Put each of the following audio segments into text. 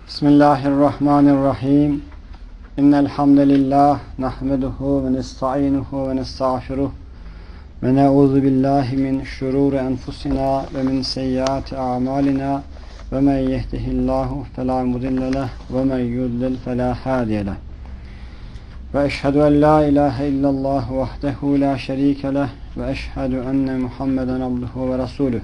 Bismillahirrahmanirrahim. İnnel hamdelellahi nahmeduhu ve nestainuhu ve nestağfiruh ve na'udzu billahi min şururi enfusina ve min seyyiati a'malina ve men yehdihillahu fela mudille leh ve men yudlil fela hadiye leh. Ve eşhedü en la ilahe illallah vahdehu la şerike leh ve eşhedü enne Muhammeden abduhu ve resuluh.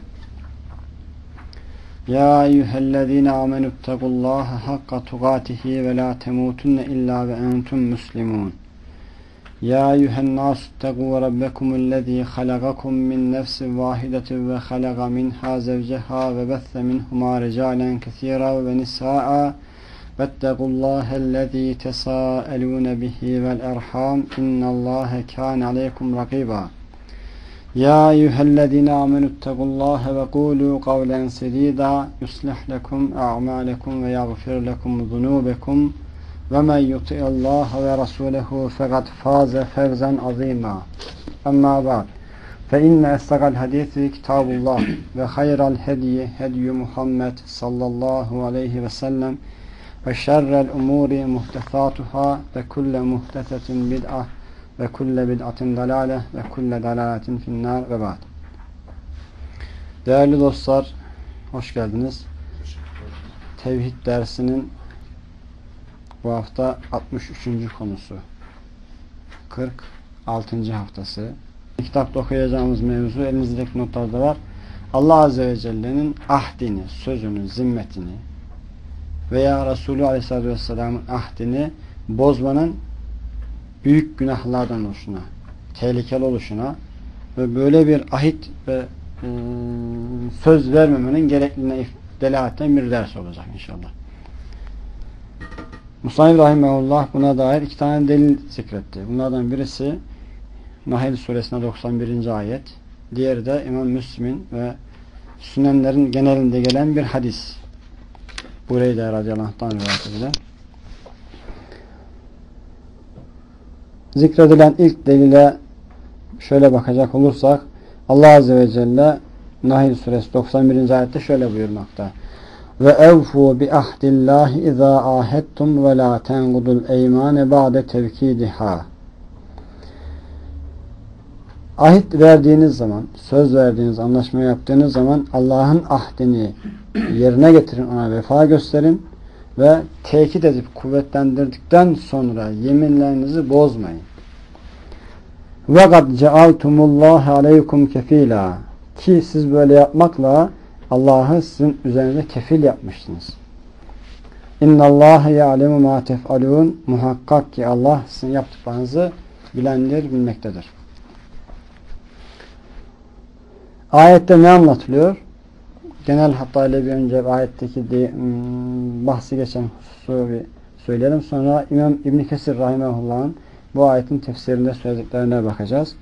Ya eyyühellezine amenüttegullaha hakka tukatihi ve la temutunne illa ve entum muslimun. Ya eyyühennâsuttegû rabbekumullezî halagakum min nefsin vâhidetin ve halaga minhâ zevceha ve bethe minhumâ ricâlen kesîrâ ve nisâ'a vettegullâhellezî tesâelûne bihi vel erhâm innallâhe kâne aleykum rakîbâ. Ya eyyühellezine amenüttegullâhe ve kûlû kavlen sedîdâ yuslih lekum a'mâlekum ve yagfir lekum zunûbekum ve men yuti'illâhe ve rasûlehu fekad fâze fevzen azîmâ. Emmâ ba'd. Fe inne estaqal hadîsi kitâbullah ve hayral hedyi hedyu Muhammed sallallahu aleyhi ve sellem ve şerrel umûri muhtesâtuhâ ve kulle muhtesetin bid'ah ve kulle bid'atin dalale ve kulle dalaletin finnâr ve ba'd. Değerli dostlar, hoş geldiniz. Tevhid dersinin bu hafta 63. konusu, 46. haftası. Kitapta okuyacağımız mevzu elinizdeki notlarda var. Allah Azze ve Celle'nin ahdini, sözünü, zimmetini veya Resulü Aleyhisselatü Vesselam'ın ahdini bozmanın büyük günahlardan oluşuna, tehlikeli oluşuna ve böyle bir ahit ve söz vermemenin gerekliliğine delaletten bir ders olacak inşallah. Musannif rahimehullah buna dair iki tane delil zikretti. Bunlardan birisi Nahl suresine 91. ayet. Diğeri de İmam Müslim'in ve Sünenlerin genelinde gelen bir hadis. Bureyde radıyallahu anh'tan rivayet edilen. Zikredilen ilk delile şöyle bakacak olursak Allah Azze ve Celle Nahl suresi 91. ayette şöyle buyurmakta. Ve evfu bi ahdillahi izâ ahedtum ve lâ tengudul eymâne ba'de tevkîdihâ. Ahit verdiğiniz zaman, söz verdiğiniz, anlaşma yaptığınız zaman Allah'ın ahdini yerine getirin, ona vefa gösterin ve tekit edip kuvvetlendirdikten sonra yeminlerinizi bozmayın. Ve kad cealtumullahi aleykum kefila, ki siz böyle yapmakla Allah'ı sizin üzerinize kefil yapmışsınız. İnnallâhe ya'lemu mâ tef'alûn, muhakkak ki Allah sizin yaptıklarınızı bilendir, bilmektedir. Ayette ne anlatılıyor? Genel hatlarıyla bir önce ayetteki bahsi geçen hususu bir söyleyelim. Sonra İmam İbn Kesir rahimehullah'ın bu ayetin tefsirinde söylediklerine bakacağız.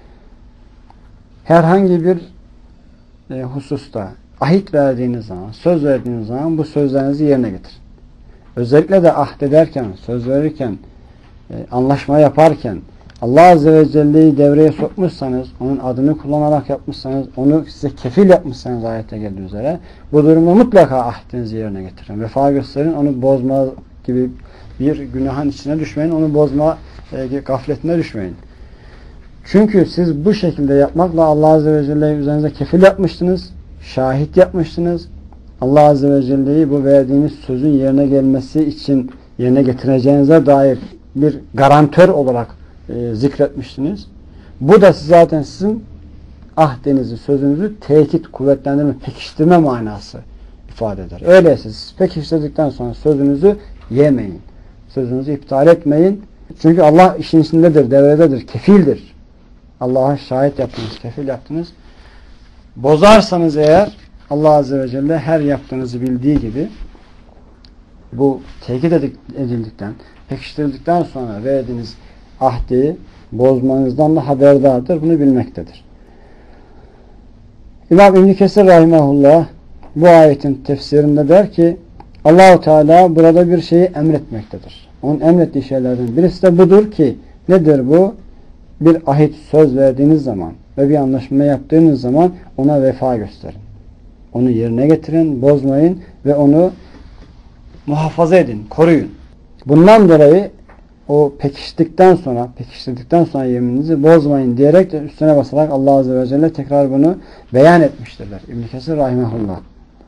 Herhangi bir hususta ahit verdiğiniz zaman, söz verdiğiniz zaman bu sözlerinizi yerine getirin. Özellikle de ahd ederken, söz verirken, anlaşma yaparken Allah Azze ve Celle'yi devreye sokmuşsanız, onun adını kullanarak yapmışsanız, onu size kefil yapmışsanız ayette geldiği üzere, bu durumda mutlaka ahdinizi yerine getirin. Vefa gösterin, onu bozma gibi bir günahın içine düşmeyin, onu bozma gafletine düşmeyin. Çünkü siz bu şekilde yapmakla Allah Azze ve Celle'yi üzerinize kefil yapmıştınız, şahit yapmıştınız. Allah Azze ve Celle'yi bu verdiğiniz sözün yerine gelmesi için yerine getireceğinize dair bir garantör olarak zikretmiştiniz. Bu da zaten sizin ahdinizi, sözünüzü tekit, kuvvetlendirme, pekiştirme manası ifade eder. Öyleyse siz pekiştirdikten sonra sözünüzü yemeyin. Sözünüzü iptal etmeyin. Çünkü Allah işin içindedir, devrededir, kefildir. Allah'a şahit yaptınız, kefil yaptınız. Bozarsanız eğer Allah Azze ve Celle her yaptığınızı bildiği gibi bu tekit edildikten, pekiştirildikten sonra verdiğiniz ahdi bozmanızdan da haberdardır. Bunu bilmektedir. İmam İbn Kesir rahimehullah bu ayetin tefsirinde der ki Allah-u Teala burada bir şeyi emretmektedir. Onun emrettiği şeylerden birisi de budur ki nedir bu? Bir ahit, söz verdiğiniz zaman ve bir anlaşma yaptığınız zaman ona vefa gösterin. Onu yerine getirin, bozmayın ve onu muhafaza edin, koruyun. Bundan dolayı o pekiştirdikten sonra yemininizi bozmayın diyerek de üstüne basarak Allah Azze ve Celle tekrar bunu beyan etmiştirler. İbn-i Kesir rahimehullah.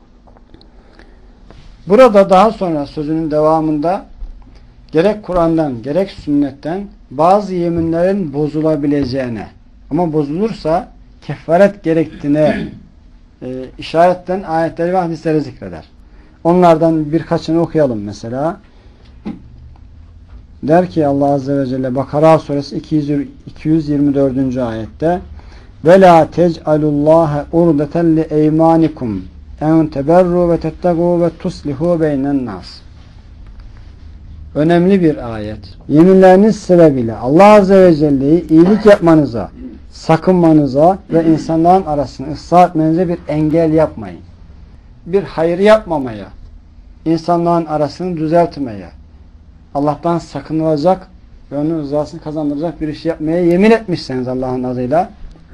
Burada daha sonra sözünün devamında gerek Kur'an'dan gerek sünnetten bazı yeminlerin bozulabileceğine ama bozulursa kefaret gerektiğine işaretten ayetleri ve hadisleri zikreder. Onlardan birkaçını okuyalım mesela. Der ki Allah Azze ve Celle Bakara suresi 224. ayette وَلَا تَجْعَلُوا اللّٰهَ اُرْدَةً لِاَيْمَانِكُمْ اَنْ تَبَرُّوا وَتَتَّقُوا وَتُصْلِحُوا بَيْنَ النَّاسِ. Önemli bir ayet. Yeminleriniz sebebiyle Allah Azze ve Celle'yi iyilik yapmanıza, sakınmanıza ve insanların arasını ıslah etmenize bir engel yapmayın. Bir hayır yapmamaya, insanların arasını düzeltmeye, Allah'tan sakınılacak ve onun rızasını kazandıracak bir iş yapmaya yemin etmişseniz Allah'ın adıyla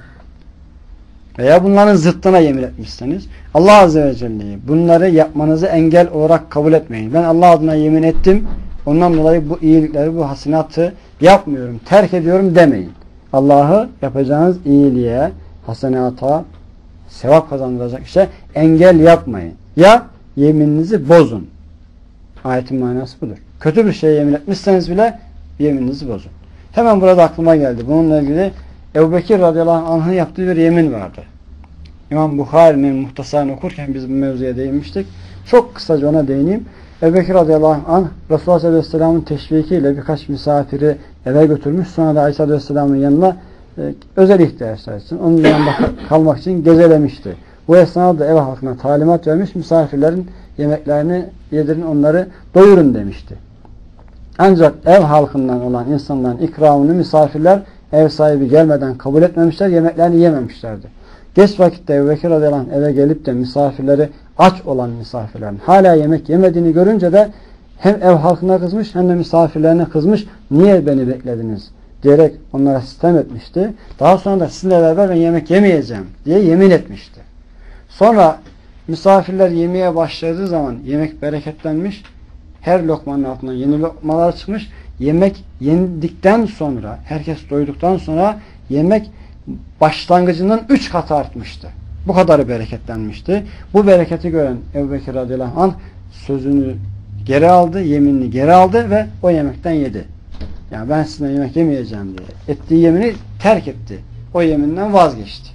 veya bunların zıttına yemin etmişseniz Allah Azze ve Celle'yi bunları yapmanızı engel olarak kabul etmeyin. Ben Allah adına yemin ettim. Ondan dolayı bu iyilikleri, bu hasenatı yapmıyorum, terk ediyorum demeyin. Allah'ı yapacağınız iyiliğe, hasenata, sevap kazandıracak işe engel yapmayın. Ya yemininizi bozun. Ayetin manası budur. Kötü bir şeye yemin etmişseniz bile yemininizi bozun. Hemen burada aklıma geldi. Bununla ilgili Ebu Bekir radıyallahu anh'ın yaptığı bir yemin vardı. İmam Bukhari'nin muhtasarını okurken biz bu mevzuya değinmiştik. Çok kısaca ona değineyim. Ebu Bekir radıyallahu anh Resulullah sallallahu aleyhi ve sellem'in teşvikiyle birkaç misafiri eve götürmüş. Sonra da Aleyhisselatü vesselam'ın yanına özel ihtiyaçlar için, onun yanında kalmak için gecelemişti. Bu esnada ev halkına talimat vermiş, misafirlerin yemeklerini yedirin, onları doyurun demişti. Ancak ev halkından olan insanların ikramını misafirler ev sahibi gelmeden kabul etmemişler, yemeklerini yememişlerdi. Geç vakitte Ebu Bekir radıyallahu anh eve gelip de misafirleri, aç olan misafirlerin hala yemek yemediğini görünce de hem ev halkına kızmış hem de misafirlerine kızmış. Niye beni beklediniz? Diyerek onlara sitem etmişti. Daha sonra da sizinle beraber ben yemek yemeyeceğim diye yemin etmişti. Sonra misafirler yemeye başladığı zaman yemek bereketlenmiş. Her lokmanın altından yeni lokmalar çıkmış. Yemek yendikten sonra, herkes doyduktan sonra yemek başlangıcından 3 kat artmıştı. Bu kadarı bereketlenmişti. Bu bereketi gören Ebu Bekir radıyallahu anh sözünü geri aldı, yeminini geri aldı ve o yemekten yedi. Yani ben sizinle yemek yemeyeceğim diye ettiği yemini terk etti. O yeminden vazgeçti.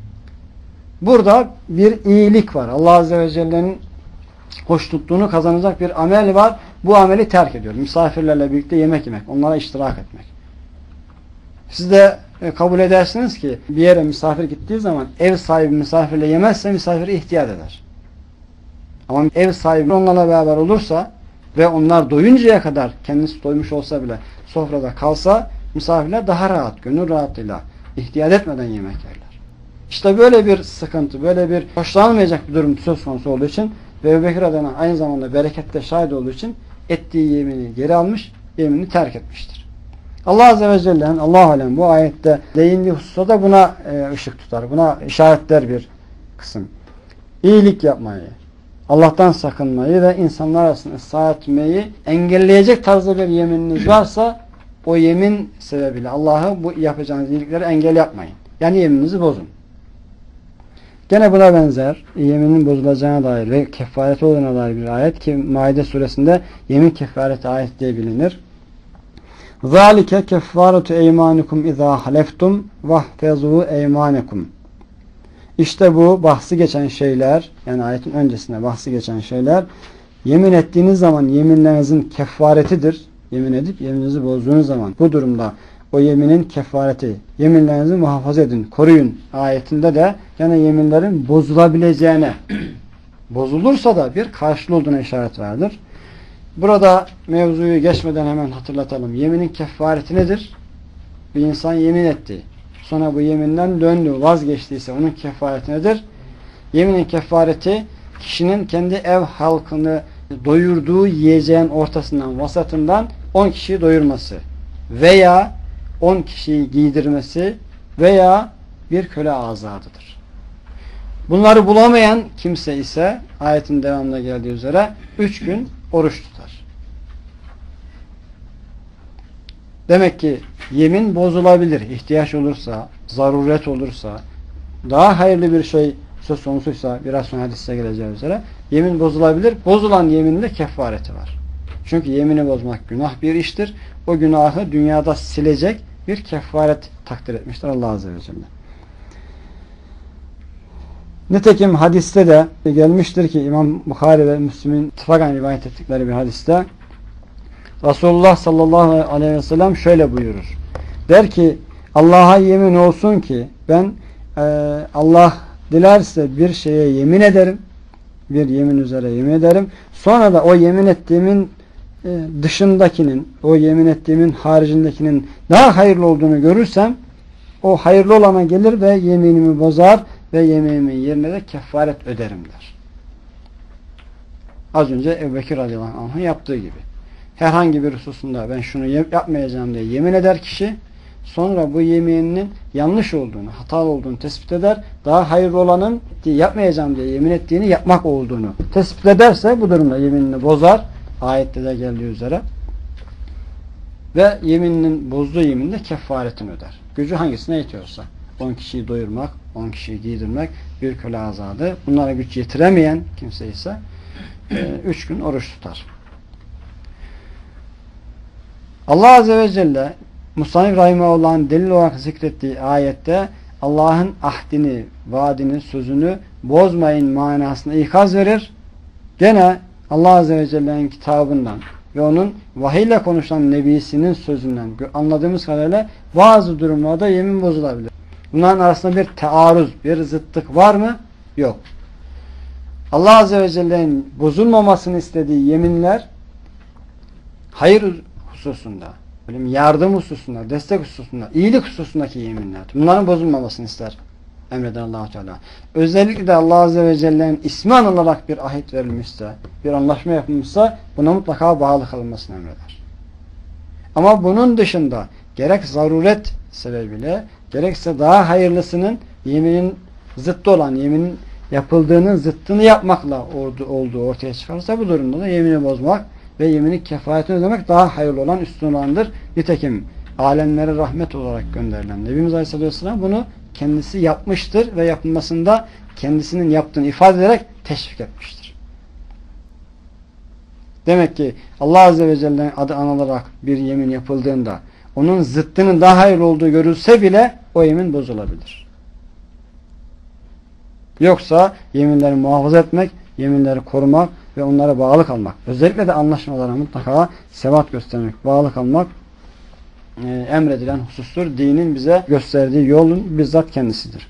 Burada bir iyilik var. Allah Azze ve Celle'nin hoş tuttuğunu kazanacak bir amel var. Bu ameli terk ediyor. Misafirlerle birlikte yemek yemek, onlara iştirak etmek. Siz de kabul edersiniz ki bir yere misafir gittiği zaman ev sahibi misafirle yemezse misafiri ihtiyat eder. Ama ev sahibi onlarla beraber olursa ve onlar doyuncaya kadar kendisi doymuş olsa bile sofrada kalsa misafirler daha rahat, gönül rahatlığıyla ihtiyat etmeden yemek yerler. İşte böyle bir sıkıntı, böyle bir hoşlanılmayacak bir durum söz konusu olduğu için ve Ebu Bekir adına aynı zamanda berekette şahit olduğu için ettiği yemini geri almış, yeminini terk etmiştir. Allah Azze ve Celle'nin Allah-u Alem bu ayette değindiği hususta da buna ışık tutar. Buna işaretler bir kısım. İyilik yapmayı, Allah'tan sakınmayı ve insanlar arasında ıslah etmeyi engelleyecek tarzda bir yemininiz varsa o yemin sebebiyle Allah'ı bu yapacağınız iyilikleri engel yapmayın. Yani yemininizi bozun. Gene buna benzer yeminin bozulacağına dair ve kefareti olduğuna dair bir ayet ki Maide suresinde yemin kefareti ayet diye bilinir. ذَٰلِكَ كَفَّارَةُ اَيْمَانِكُمْ اِذَا حَلَفْتُمْ وَاحْفَظُوا اَيْمَانَكُمْ. İşte bu bahsi geçen şeyler, yani ayetin öncesinde bahsi geçen şeyler, yemin ettiğiniz zaman yeminlerinizin kefaretidir. Yemin edip yemininizi bozduğunuz zaman bu durumda o yeminin kefareti, yeminlerinizi muhafaza edin, koruyun ayetinde de yani yeminlerin bozulabileceğine, bozulursa da bir karşılığı olduğuna işaret vardır. Burada mevzuyu geçmeden hemen hatırlatalım. Yeminin kefareti nedir? Bir insan yemin etti. Sonra bu yeminden döndü, vazgeçtiyse onun kefareti nedir? Yeminin kefareti kişinin kendi ev halkını doyurduğu yiyeceğin ortasından, vasatından 10 kişiyi doyurması veya 10 kişiyi giydirmesi veya bir köle azadıdır. Bunları bulamayan kimse ise ayetin devamında geldiği üzere 3 gün oruç tutar. Demek ki yemin bozulabilir. İhtiyaç olursa, zaruret olursa, daha hayırlı bir şey söz konusuysa, biraz sonra hadiste geleceği üzere yemin bozulabilir. Bozulan yeminin de kefareti var. Çünkü yemini bozmak günah bir iştir. O günahı dünyada silecek bir kefaret takdir etmiştir Allah Azze ve Celle. Nitekim hadiste de gelmiştir ki İmam Bukhari ve Müslim'in ittifakan rivayet ettikleri bir hadiste Resulullah sallallahu aleyhi ve sellem şöyle buyurur. Der ki Allah'a yemin olsun ki ben Allah dilerse bir şeye yemin ederim. Bir yemin üzere yemin ederim. Sonra da o yemin ettiğimin dışındakinin, o yemin ettiğimin haricindekinin daha hayırlı olduğunu görürsem o hayırlı olana gelir ve yeminimi bozar ve yeminimin yerine de kefaret öderim der. Az önce Ebu Bekir radıyallahu anh'ın yaptığı gibi. Herhangi bir hususunda ben şunu yapmayacağım diye yemin eder kişi, sonra bu yemininin yanlış olduğunu, hatalı olduğunu tespit eder. Daha hayırlı olanın yapmayacağım diye yemin ettiğini yapmak olduğunu tespit ederse bu durumda yeminini bozar. Ayette de geldiği üzere. Ve yemininin bozduğu yeminde kefaretini öder. Gücü hangisine yetiyorsa. 10 kişiyi doyurmak, 10 kişiyi giydirmek, bir köle azadı. Bunlara güç yetiremeyen kimse ise 3 gün oruç tutar. Allah Azze ve Celle Musannif Rahimahullah'ın delil olarak zikrettiği ayette Allah'ın ahdini, vaadini, sözünü bozmayın manasına ikaz verir. Gene Allah Azze ve Celle'nin kitabından ve onun vahiyle konuşan nebisinin sözünden anladığımız kadarıyla bazı durumlarda yemin bozulabilir. Bunların arasında bir tearruz, bir zıttık var mı? Yok. Allah Azze ve Celle'nin bozulmamasını istediği yeminler hayır hususunda, yardım hususunda, destek hususunda, iyilik hususundaki yeminler. Bunların bozulmamasını ister. Emreden Allah-u Teala. Özellikle de Allah Azze ve Celle'nin ismi anılarak bir ahit verilmişse, bir anlaşma yapılmışsa buna mutlaka bağlı kalınmasını emreder. Ama bunun dışında gerek zaruret sebebiyle, gerekse daha hayırlısının yeminin zıttı olan, yeminin yapıldığının zıttını yapmakla olduğu ortaya çıkarsa bu durumda da yemini bozmak ve yeminin kefaretini ödemek daha hayırlı olan, üstün olandır. Nitekim alemlere rahmet olarak gönderilen Nebimiz Aleyhisselatü Vesselam bunu kendisi yapmıştır ve yapılmasında kendisinin yaptığını ifade ederek teşvik etmiştir. Demek ki Allah Azze ve Celle'nin adı anılarak bir yemin yapıldığında onun zıttının daha hayırlı olduğu görülse bile o yemin bozulabilir. Yoksa yeminleri muhafaza etmek, yeminleri korumak ve onlara bağlı kalmak, özellikle de anlaşmalara mutlaka sebat göstermek, bağlı kalmak emredilen husustur. Dinin bize gösterdiği yolun bizzat kendisidir.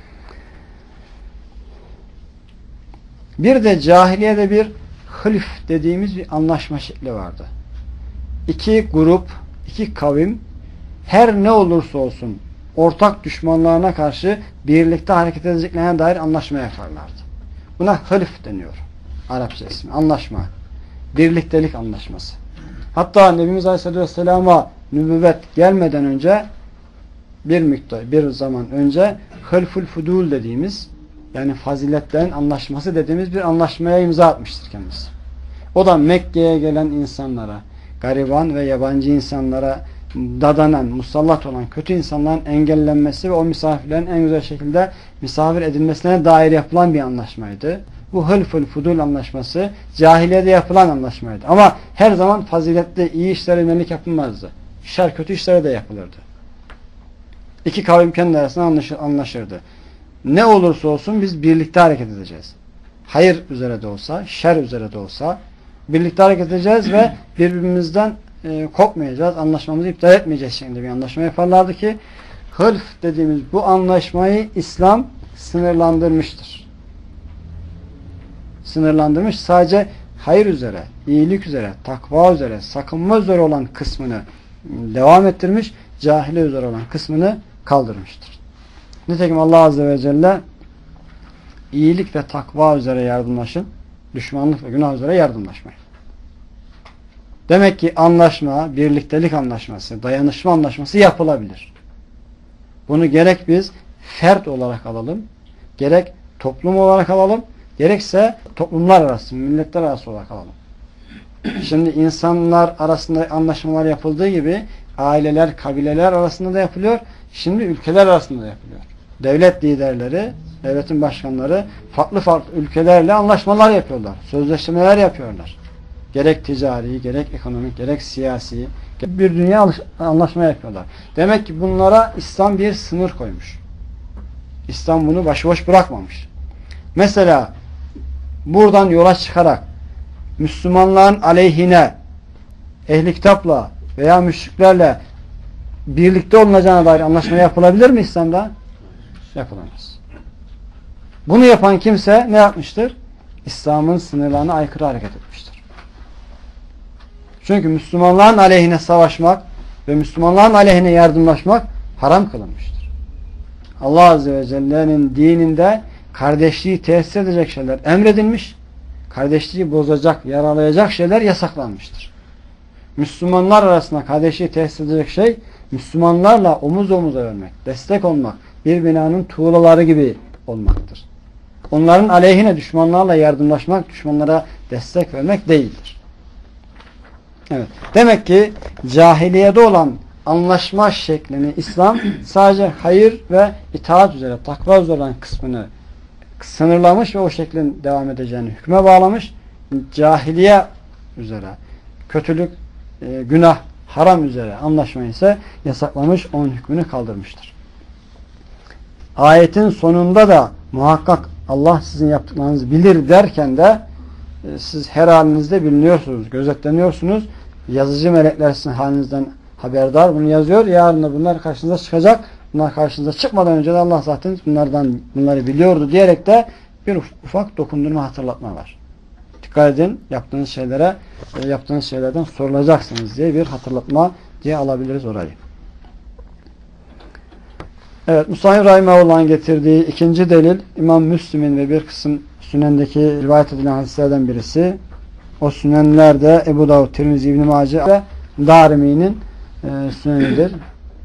Bir de cahiliyede bir hılf dediğimiz bir anlaşma şekli vardı. İki grup, iki kavim her ne olursa olsun ortak düşmanlarına karşı birlikte hareket edeceklerine dair anlaşma yaparlardı. Buna hılf deniyor. Arapça ismi. Anlaşma. Birliktelik anlaşması. Hatta Nebimiz Aleyhisselatü Vesselam'a nübüvvet gelmeden önce bir zaman önce hılful fudul dediğimiz, yani faziletlerin anlaşması dediğimiz bir anlaşmaya imza atmıştır kendisi. O da Mekke'ye gelen insanlara, gariban ve yabancı insanlara dadanan, musallat olan kötü insanların engellenmesi ve o misafirlerin en güzel şekilde misafir edilmesine dair yapılan bir anlaşmaydı. Bu hılful fudul anlaşması cahiliyede yapılan anlaşmaydı. Ama her zaman faziletli, iyi işlere yönelik yapılmazdı. Şer kötü işlere de yapılırdı. İki kavim kendi arasında anlaşırdı. Ne olursa olsun biz birlikte hareket edeceğiz. Hayır üzere de olsa, şer üzere de olsa birlikte hareket edeceğiz ve birbirimizden kopmayacağız, anlaşmamızı iptal etmeyeceğiz şeklinde bir anlaşma yaparlardı ki hılf dediğimiz bu anlaşmayı İslam sınırlandırmıştır. Sınırlandırmış, sadece hayır üzere, iyilik üzere, takva üzere, sakınma üzere olan kısmını devam ettirmiş, cahile üzere olan kısmını kaldırmıştır. Nitekim Allah Azze ve Celle iyilik ve takva üzere yardımlaşın, düşmanlık ve günah üzere yardımlaşmayın. Demek ki anlaşma, birliktelik anlaşması, dayanışma anlaşması yapılabilir. Bunu gerek biz fert olarak alalım, gerek toplum olarak alalım, gerekse toplumlar arası, milletler arası olarak alalım. Şimdi insanlar arasında anlaşmalar yapıldığı gibi aileler, kabileler arasında da yapılıyor. Şimdi ülkeler arasında da yapılıyor. Devlet liderleri, devletin başkanları farklı farklı ülkelerle anlaşmalar yapıyorlar. Sözleşmeler yapıyorlar. Gerek ticari, gerek ekonomik, gerek siyasi bir dünya anlaşma yapıyorlar. Demek ki bunlara İslam bir sınır koymuş. İslam bunu başıboş bırakmamış. Mesela buradan yola çıkarak Müslümanların aleyhine ehli kitapla veya müşriklerle birlikte olunacağına dair anlaşma yapılabilir mi İslam'da? Yapılamaz. Bunu yapan kimse ne yapmıştır? İslam'ın sınırlarına aykırı hareket etmiştir. Çünkü Müslümanların aleyhine savaşmak ve Müslümanların aleyhine yardımlaşmak haram kılınmıştır. Allah Azze ve Celle'nin dininde kardeşliği tesis edecek şeyler emredilmiş, kardeşliği bozacak, yaralayacak şeyler yasaklanmıştır. Müslümanlar arasında kardeşliği tesis edecek şey, Müslümanlarla omuz omuza vermek, destek olmak, bir binanın tuğlaları gibi olmaktır. Onların aleyhine düşmanlarla yardımlaşmak, düşmanlara destek vermek değildir. Evet. Demek ki cahiliyede olan anlaşma şeklini İslam sadece hayır ve itaat üzere, takva üzere olan kısmını sınırlamış ve o şeklin devam edeceğini hükme bağlamış. Cahiliye üzere, kötülük, günah, haram üzere anlaşmayı ise yasaklamış, onun hükmünü kaldırmıştır. Ayetin sonunda da muhakkak Allah sizin yaptıklarınızı bilir derken de siz her halinizde biliniyorsunuz, gözetleniyorsunuz. Yazıcı melekler sizin halinizden haberdar. Bunu yazıyor. Yarın da bunlar karşınıza çıkacak. Bunlar karşınıza çıkmadan önce de Allah zaten bunları biliyordu diyerek de bir ufak dokundurma, hatırlatma var. Dikkat edin, yaptığınız şeylerden sorulacaksınız diye bir hatırlatma diye alabiliriz orayı. Evet, Musahhih Rahimahullah'ın getirdiği ikinci delil İmam Müslim'in ve bir kısım Sünen'deki rivayet edilen hadislerden birisi. O Sünenlerde Ebu Davud, Tirmizi, İbn-i Mace ve Darimi'nin Sünenidir.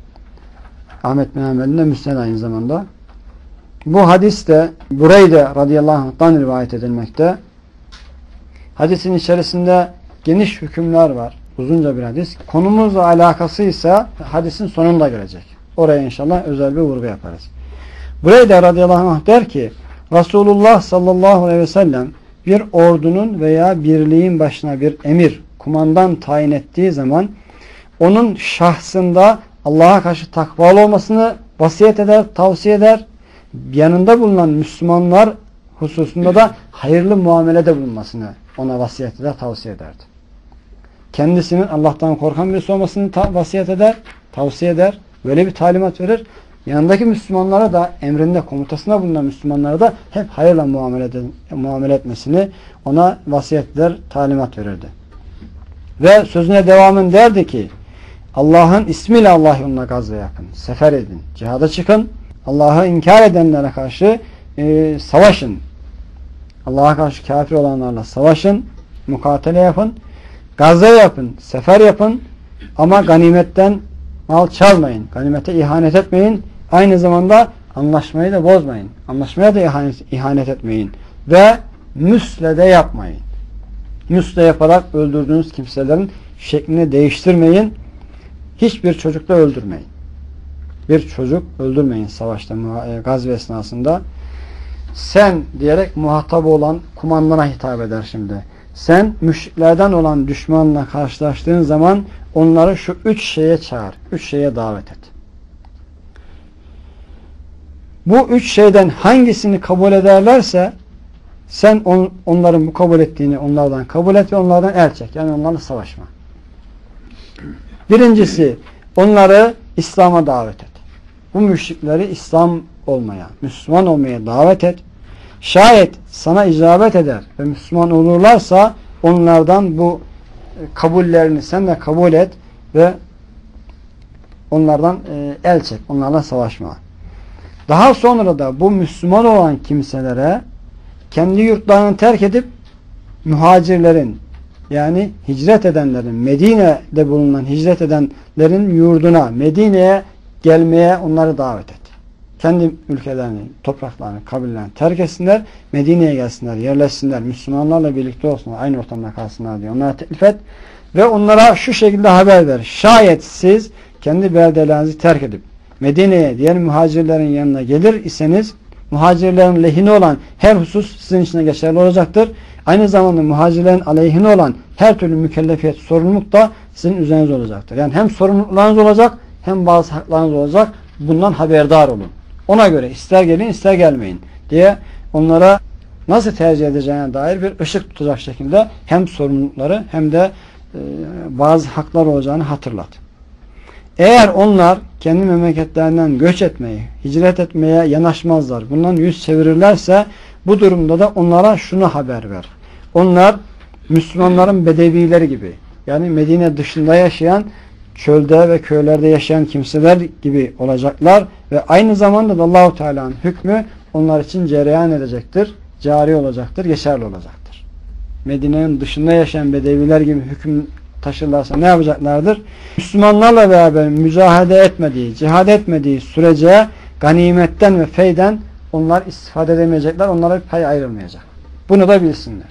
Ahmet bin Hanbel'in de Müsned aynı zamanda. Bu hadis de Bureyde radıyallahu anh'tan rivayet edilmekte. Hadisin içerisinde geniş hükümler var. Uzunca bir hadis. Konumuzla alakası ise hadisin sonunda gelecek. Oraya inşallah özel bir vurgu yaparız. Bureyde radıyallahu anh der ki Resulullah sallallahu aleyhi ve sellem bir ordunun veya birliğin başına bir emir, kumandan tayin ettiği zaman onun şahsında Allah'a karşı takvalı olmasını vasiyet eder, tavsiye eder. Yanında bulunan Müslümanlar hususunda da hayırlı muamelede bulunmasını ona vasiyet eder, tavsiye ederdi. Kendisinin Allah'tan korkan birisi olmasını vasiyet eder, tavsiye eder. Böyle bir talimat verir. Yanındaki Müslümanlara da emrinde, komutasında bulunan Müslümanlara da hep hayırla muamele etmesini ona vasiyet eder, talimat verirdi. Ve sözüne devamın derdi ki Allah'ın ismiyle Allah yoluna gazve yapın, sefer edin, cihada çıkın, Allah'ı inkar edenlere karşı savaşın. Allah'a karşı kafir olanlarla savaşın, mukatele yapın, gazve yapın, sefer yapın ama ganimetten mal çalmayın, ganimete ihanet etmeyin, aynı zamanda anlaşmayı da bozmayın, anlaşmaya da ihanet etmeyin ve müsle de yapmayın. Müsle yaparak öldürdüğünüz kimselerin şeklini değiştirmeyin, hiçbir çocuk da öldürmeyin. Bir çocuk öldürmeyin savaşta, gazve esnasında. Sen diyerek muhatabı olan kumandana hitap eder şimdi. Sen müşriklerden olan düşmanla karşılaştığın zaman onları şu 3 şeye çağır. 3 şeye davet et. Bu 3 şeyden hangisini kabul ederlerse sen onların bu kabul ettiğini onlardan kabul et ve onlardan el çek. Yani onlarla savaşma. Birincisi onları İslam'a davet et. Bu müşrikleri İslam olmaya, Müslüman olmaya davet et. Şayet sana icabet eder ve Müslüman olurlarsa onlardan bu kabullerini sen de kabul et ve onlardan el çek. Onlarla savaşma. Daha sonra da bu Müslüman olan kimselere kendi yurtlarını terk edip muhacirlerin yani hicret edenlerin, Medine'de bulunan hicret edenlerin yurduna, Medine'ye gelmeye onları davet et. kendi ülkelerini, topraklarını, kabirlerini terk etsinler, Medine'ye gelsinler, yerleşsinler, Müslümanlarla birlikte olsunlar, aynı ortamda kalsınlar diye onlara teklif et ve onlara şu şekilde haber ver. Şayet siz kendi beldelerinizi terk edip Medine'ye diğer muhacirlerin yanına gelir iseniz muhacirlerin lehine olan her husus sizin için de geçerli olacaktır. Aynı zamanda muhacirlerin aleyhine olan her türlü mükellefiyet, sorumluluk da sizin üzerinize olacaktır. Yani hem sorumluluklarınız olacak hem bazı haklarınız olacak. Bundan haberdar olun. Ona göre ister gelin ister gelmeyin diye onlara nasıl tercih edeceğine dair bir ışık tutacak şekilde hem sorumlulukları hem de bazı haklar olacağını hatırlat. Eğer onlar kendi memleketlerinden göç etmeyi, hicret etmeye yanaşmazlar, bundan yüz çevirirlerse bu durumda da onlara şunu haber ver. Onlar Müslümanların bedevileri gibi, yani Medine dışında yaşayan, çölde ve köylerde yaşayan kimseler gibi olacaklar ve aynı zamanda da Allahu Teala'nın hükmü onlar için cereyan edecektir, cari olacaktır, geçerli olacaktır. Medine'nin dışında yaşayan bedeviler gibi hüküm taşırlarsa ne yapacaklardır? Müslümanlarla beraber mücahede etmediği, cihad etmediği sürece ganimetten ve feyden onlar istifade edemeyecekler, onlara bir pay ayrılmayacak. Bunu da bilsinler.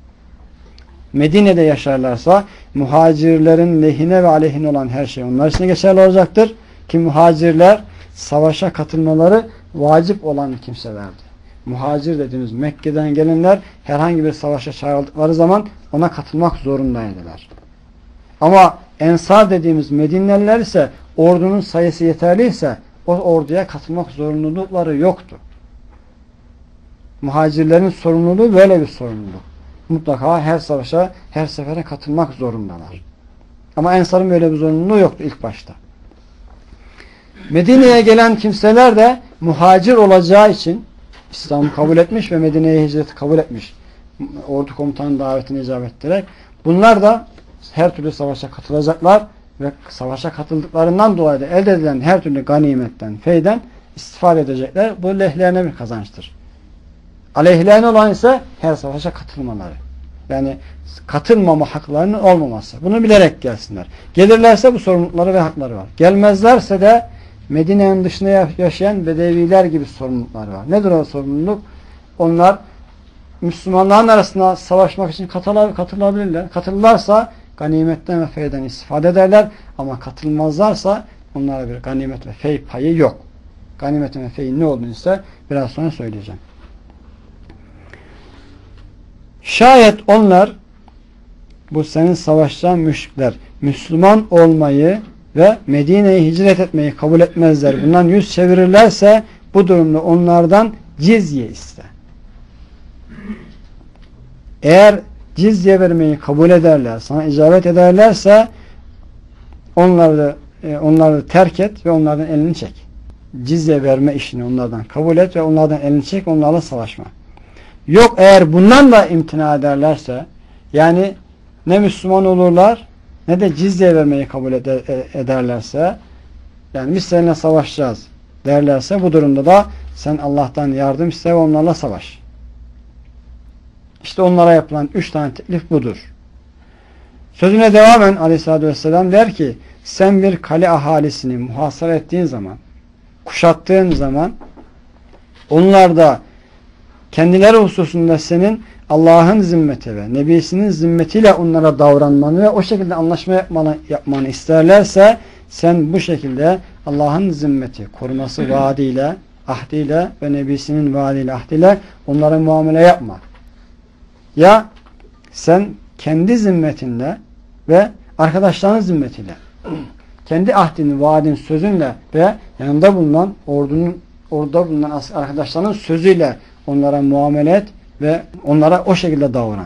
Medine'de yaşarlarsa muhacirlerin lehine ve aleyhine olan her şey onlar için geçerli olacaktır. Ki muhacirler savaşa katılmaları vacip olan kimselerdi. Muhacir dediğimiz Mekke'den gelenler herhangi bir savaşa çağrıldıkları zaman ona katılmak zorundaydılar. Ama Ensar dediğimiz Medineliler ise ordunun sayısı yeterliyse o orduya katılmak zorunlulukları yoktu. Muhacirlerin sorumluluğu böyle bir sorumluluk. Mutlaka her savaşa, her sefere katılmak zorundalar. Ama Ensar'ın böyle bir zorunluluğu yoktu ilk başta. Medine'ye gelen kimseler de muhacir olacağı için İslam'ı kabul etmiş ve Medine'ye hicreti kabul etmiş. Ordu komutanının davetine icabet ederek. Bunlar da her türlü savaşa katılacaklar ve savaşa katıldıklarından dolayı da elde edilen her türlü ganimetten, feyden istifade edecekler. Bu lehlerine bir kazançtır. Aleyhlerine olan ise her savaşa katılmaları. Yani katılmama haklarının olmaması. Bunu bilerek gelsinler. Gelirlerse bu sorumlulukları ve hakları var. Gelmezlerse de Medine'nin dışında yaşayan bedeviler gibi sorumlulukları var. Nedir o sorumluluk? Onlar Müslümanların arasında savaşmak için katılabilirler. Katılırlarsa ganimetten ve feyden istifade ederler. Ama katılmazlarsa onlara bir ganimet ve fey payı yok. Ganimetin ve feyin ne olduğunu ise biraz sonra söyleyeceğim. Şayet onlar, bu senin savaşacağın müşrikler, Müslüman olmayı ve Medine'ye hicret etmeyi kabul etmezler. Bundan yüz çevirirlerse bu durumda onlardan cizye iste. Eğer cizye vermeyi kabul ederler, sana icabet ederlerse onları terk et ve onlardan elini çek. Cizye verme işini onlardan kabul et ve onlardan elini çek, onlarla savaşma. Yok eğer bundan da imtina ederlerse, yani ne Müslüman olurlar ne de cizye vermeyi kabul ederlerse, yani biz seninle savaşacağız derlerse bu durumda da sen Allah'tan yardım iste ve onlarla savaş. İşte onlara yapılan 3 tane teklif budur. Sözüne devamen Aleyhisselatü Vesselam der ki, sen bir kale ahalisini muhasara ettiğin zaman, kuşattığın zaman onlar da kendileri hususunda senin Allah'ın zimmeti ve Nebisinin zimmetiyle onlara davranmanı ve o şekilde anlaşma yapmanı isterlerse sen bu şekilde Allah'ın zimmeti, koruması vaadiyle, ahdiyle ve Nebisinin vaadiyle, ahdiyle onlara muamele yapma. Ya sen kendi zimmetinle ve arkadaşlarının zimmetiyle, kendi ahdinin, vaadin, sözünle ve yanında bulunan orada bulunan arkadaşlarının sözüyle onlara muamele et ve onlara o şekilde davran.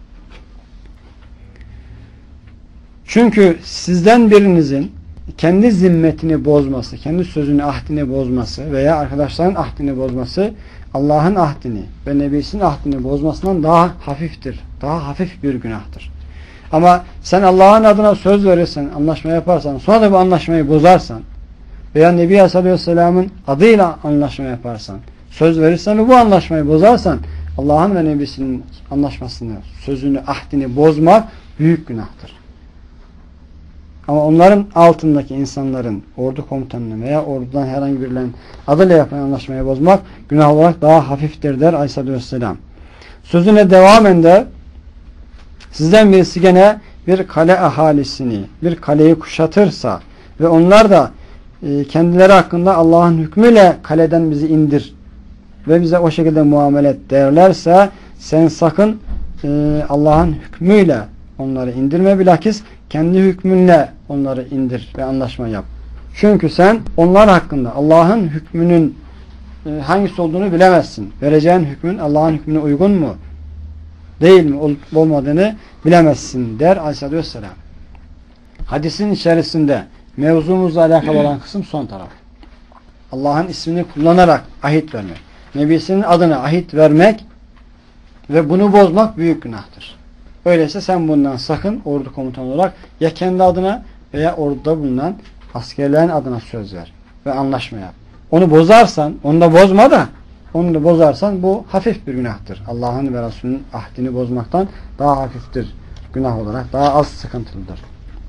Çünkü sizden birinizin kendi zimmetini bozması, kendi sözünü, ahdini bozması veya arkadaşların ahdini bozması Allah'ın ahdini ve Nebisinin ahdini bozmasından daha hafiftir. Daha hafif bir günahtır. Ama sen Allah'ın adına söz verirsen, anlaşma yaparsan, sonra da bu anlaşmayı bozarsan veya Nebi Aleyhisselam'ın adıyla anlaşma yaparsan, söz verirsen ve bu anlaşmayı bozarsan Allah'ın ve Nebisinin anlaşmasını, sözünü, ahdini bozmak büyük günahtır. Ama onların altındaki insanların, ordu komutanını veya ordudan herhangi birilerinin adıyla yapılan anlaşmayı bozmak günah olarak daha hafiftir der Aleyhisselatü Vesselam. Sözüne devamen de sizden birisi gene bir kale ahalisini, bir kaleyi kuşatırsa ve onlar da kendileri hakkında Allah'ın hükmüyle kaleden bizi indir ve bize o şekilde muamele et derlerse sen sakın Allah'ın hükmüyle onları indirme, bilakis kendi hükmünle onları indir ve anlaşma yap. Çünkü sen onlar hakkında Allah'ın hükmünün hangisi olduğunu bilemezsin. Vereceğin hükmün Allah'ın hükmüne uygun mu, değil mi, olup olmadığını bilemezsin der Aleyhisselatü Vesselam. Hadisin içerisinde mevzumuzla alakalı olan kısım son taraf. Allah'ın ismini kullanarak ahit vermek. Nebisinin adına ahit vermek ve bunu bozmak büyük günahtır. Öyleyse sen bundan sakın ordu komutanı olarak ya kendi adına veya orduda bulunan askerlerin adına söz ver ve anlaşma yap. Onu bozarsan, onu da bozma da onu da bozarsan bu hafif bir günahtır. Allah'ın ve Resulünün ahdini bozmaktan daha hafiftir günah olarak, daha az sıkıntılıdır.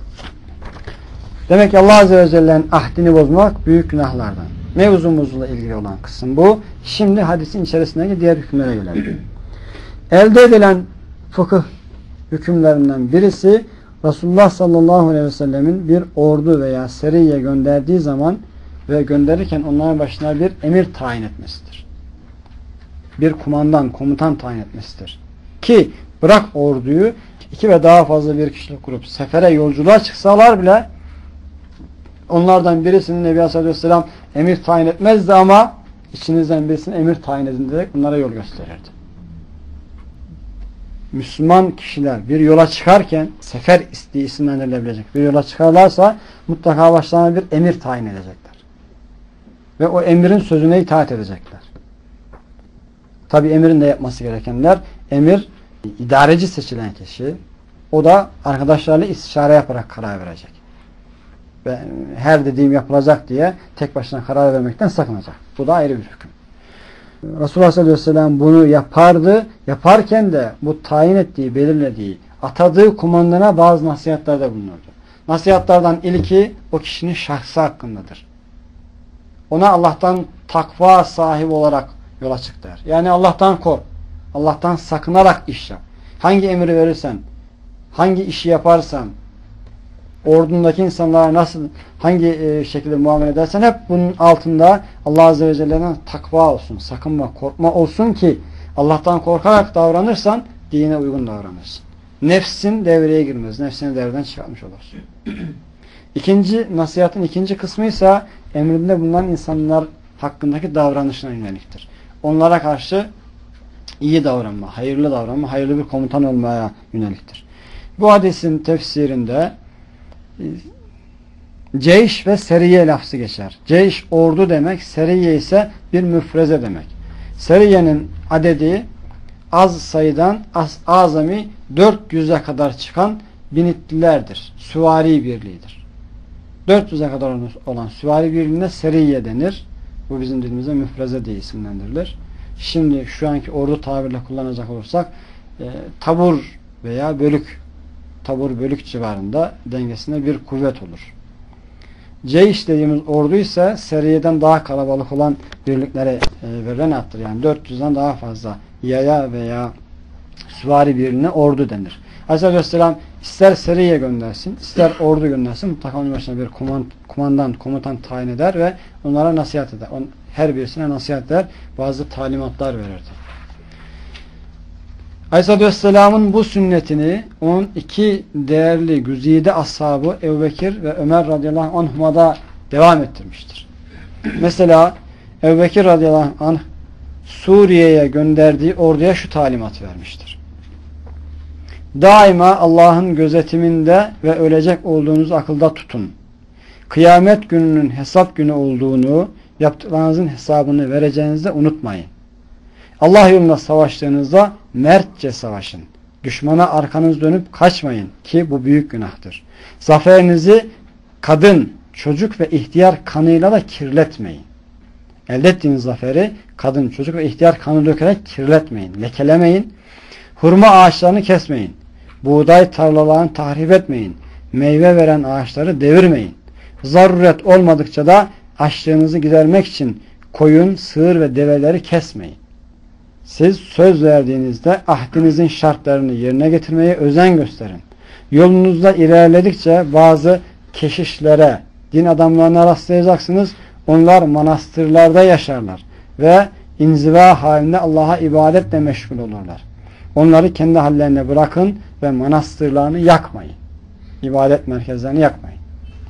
Demek ki Allah Azze ve Celle'nin ahdini bozmak büyük günahlardan. Mevzumuzla ilgili olan kısım bu. Şimdi hadisin içerisindeki diğer hükümlere gelelim. Elde edilen fıkıh hükümlerinden birisi Resulullah sallallahu aleyhi ve sellemin bir ordu veya seriye gönderdiği zaman ve gönderirken onların başına bir emir tayin etmesidir. Bir kumandan, komutan tayin etmesidir. Ki bırak orduyu, 2 ve daha fazla bir kişilik grup sefere, yolculuğa çıksalar bile onlardan birisinin Nebi Aleyhisselam emir tayin etmezdi ama içinizden birisine emir tayin edin diyerek onlara yol gösterirdi. Müslüman kişiler bir yola çıkarken sefer isteği isimlendirilebilecek bir yola çıkarlarsa mutlaka başlarına bir emir tayin edecekler. Ve o emirin sözüne itaat edecekler. Tabi emirin de yapması gerekenler, emir idareci seçilen kişi, o da arkadaşlarla istişare yaparak karar verecek. Ve her dediğim yapılacak diye tek başına karar vermekten sakınacak. Bu da ayrı bir hüküm. Resulullah sallallahu aleyhi ve sellem bunu yapardı. Yaparken de bu tayin ettiği, belirlediği, atadığı kumandana bazı nasihatlerde bulunurdu. Nasihatlardan ilki o kişinin şahsı hakkındadır. Ona Allah'tan takva sahibi olarak yola çık der. Yani Allah'tan kork. Allah'tan sakınarak iş yap. Hangi emri verirsen, hangi işi yaparsan, ordundaki insanlara nasıl, hangi şekilde muamele edersen hep bunun altında Allah Azze ve Celle'den takva olsun, sakınma, korkma olsun ki Allah'tan korkarak davranırsan dine uygun davranırsın. Nefsin devreye girmez. Nefsini devreden çıkartmış olursun. Nasihatın ikinci kısmı ise emrinde bulunan insanlar hakkındaki davranışına yöneliktir. Onlara karşı iyi davranma, hayırlı davranma, hayırlı bir komutan olmaya yöneliktir. Bu hadisin tefsirinde ceyş ve seriye lafzı geçer. Ceyş ordu demek, seriye ise bir müfreze demek. Seriyenin adedi az sayıdan azami 400'e kadar çıkan binitlilerdir. Süvari birliğidir. 400'e kadar olan süvari birliğine seriye denir. Bu bizim dilimizde müfreze diye isimlendirilir. Şimdi şu anki ordu tabirle kullanacak olursak tabur veya bölük, tabur bölük civarında dengesinde bir kuvvet olur. Ceyş dediğimiz ordu ise seriyeden daha kalabalık olan birliklere verilen addır. Yani 400'den daha fazla yaya veya süvari birliğine ordu denir. Aleyhisselatü Vesselam ister seriye göndersin, ister ordu göndersin, mutlaka onun başına bir kumandan, komutan tayin eder ve onlara nasihat eder. Her birisine nasihat eder, bazı talimatlar verirdi. Aleyhisselatü Vesselam'ın bu sünnetini onun iki değerli güzide ashabı Ebubekir ve Ömer radıyallahu anhuma da devam ettirmiştir. Mesela Ebubekir radıyallahu anh Suriye'ye gönderdiği orduya şu talimat vermiştir. Daima Allah'ın gözetiminde ve ölecek olduğunuzu akılda tutun. Kıyamet gününün hesap günü olduğunu, yaptıklarınızın hesabını vereceğinizi de unutmayın. Allah yolunda savaştığınızda mertçe savaşın. Düşmana arkanız dönüp kaçmayın ki bu büyük günahtır. Zaferinizi kadın, çocuk ve ihtiyar kanıyla da kirletmeyin. Elde ettiğiniz zaferi kadın, çocuk ve ihtiyar kanı dökerek kirletmeyin, lekelemeyin. Hurma ağaçlarını kesmeyin. Buğday tarlalarını tahrip etmeyin. meyve veren ağaçları devirmeyin. Zaruret olmadıkça da açlığınızı gidermek için koyun, sığır ve develeri kesmeyin. Siz söz verdiğinizde ahdinizin şartlarını yerine getirmeye özen gösterin. Yolunuzda ilerledikçe bazı keşişlere, din adamlarına rastlayacaksınız. Onlar manastırlarda yaşarlar ve inziva halinde Allah'a ibadetle meşgul olurlar. Onları kendi hallerine bırakın ve manastırlarını yakmayın. İbadet merkezlerini yakmayın.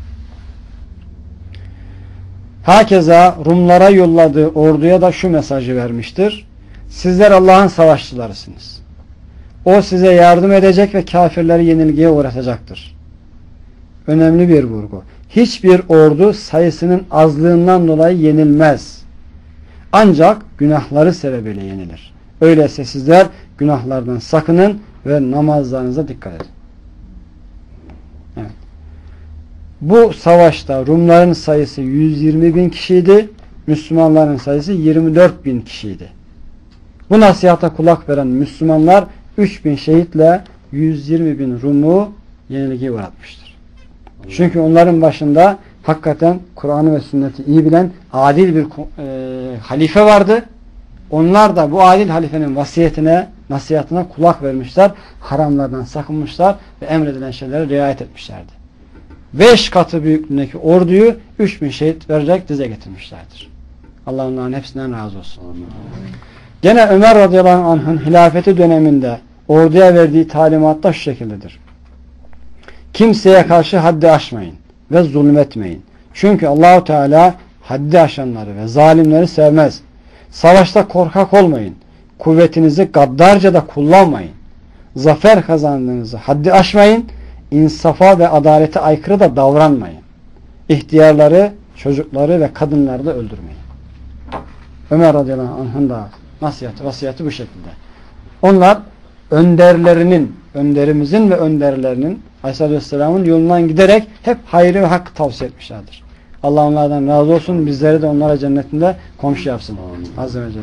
Hakeza Rumlara yolladığı orduya da şu mesajı vermiştir. Sizler Allah'ın savaşçılarısınız. O size yardım edecek ve kafirleri yenilgiye uğratacaktır. Önemli bir vurgu. Hiçbir ordu sayısının azlığından dolayı yenilmez. Ancak günahları sebebiyle yenilir. Öyleyse sizler günahlardan sakının ve namazlarınıza dikkat edin. Evet. Bu savaşta Rumların sayısı 120.000 kişiydi. Müslümanların sayısı 24.000 kişiydi. Bu nasihata kulak veren Müslümanlar 3.000 şehitle 120.000 Rum'u yenilgiye uğratmıştır. Çünkü onların başında hakikaten Kur'an'ı ve sünneti iyi bilen adil bir halife vardı. Onlar da bu adil halifenin vasiyetine, nasihatine kulak vermişler. Haramlardan sakınmışlar ve emredilen şeylere riayet etmişlerdi. 5 katı büyüklüğündeki orduyu 3.000 şehit vererek dize getirmişlerdir. Allah onların hepsinden razı olsun. Gene Ömer radıyallahu anh'ın hilafeti döneminde orduya verdiği talimatta şu şekildedir. Kimseye karşı haddi aşmayın ve zulmetmeyin. Çünkü Allahu Teala haddi aşanları ve zalimleri sevmez. Savaşta korkak olmayın. Kuvvetinizi gaddarca da kullanmayın. Zafer kazandığınızı haddi aşmayın. İnsafa ve adalete aykırı da davranmayın. İhtiyarları, çocukları ve kadınları da öldürmeyin. Ömer radıyallahu anh'ın da vasiyeti bu şekilde. Onlar önderimizin ve önderlerinin Aleyhisselam'ın yolundan giderek hep hayrı ve hakkı tavsiye etmişlerdir. Allah onlardan razı olsun. Bizleri de onlara cennetinde komşu yapsın. Azze ve Celle.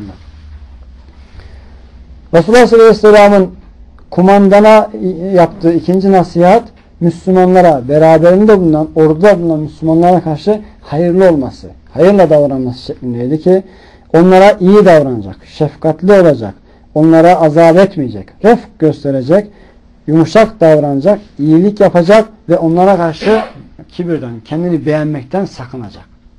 Resulullah sallallahu aleyhi ve sellem'in kumandana yaptığı ikinci nasihat Müslümanlara, beraberinde bulunan, orduda bulunan Müslümanlara karşı hayırlı olması, hayırla davranması şeklindeydi ki onlara iyi davranacak, şefkatli olacak, onlara azap etmeyecek, refk gösterecek, yumuşak davranacak, iyilik yapacak ve onlara karşı kibirden, kendini beğenmekten sakınacak.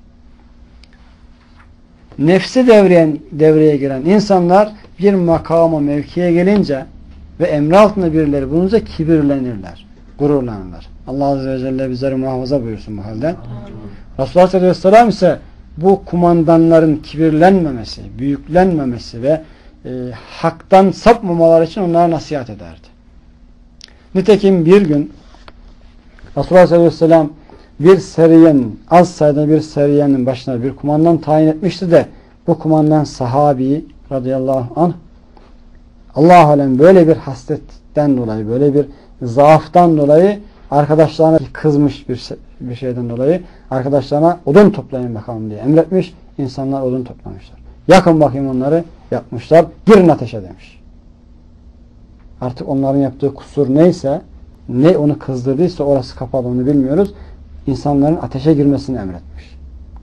Nefsi devreye giren insanlar bir makama, mevkiye gelince ve emri altında birileri bulunca kibirlenirler, gururlanırlar. Allah Azze ve Celle bizleri muhafaza buyursun bu halden. Resulullah sallallahu aleyhi ve sellem ise bu kumandanların kibirlenmemesi, büyüklenmemesi ve haktan sapmamaları için onlara nasihat ederdi. Nitekim bir gün Resulullah sallallahu aleyhi ve sellem bir seriyenin, az sayıda bir seriyenin başına bir kumandan tayin etmişti de bu kumandan sahabi radıyallahu anh Allah alem böyle bir hasretten dolayı, böyle bir zaaftan dolayı arkadaşlarına kızmış bir şeyden dolayı arkadaşlarına odun toplayın bakalım diye emretmiş. İnsanlar odun toplamışlar. Yakın bakayım onları, yapmışlar. Girin ateşe demiş. Artık onların yaptığı kusur neyse, ne onu kızdırdıysa orası kapalı, onu bilmiyoruz. İnsanların ateşe girmesini emretmiş.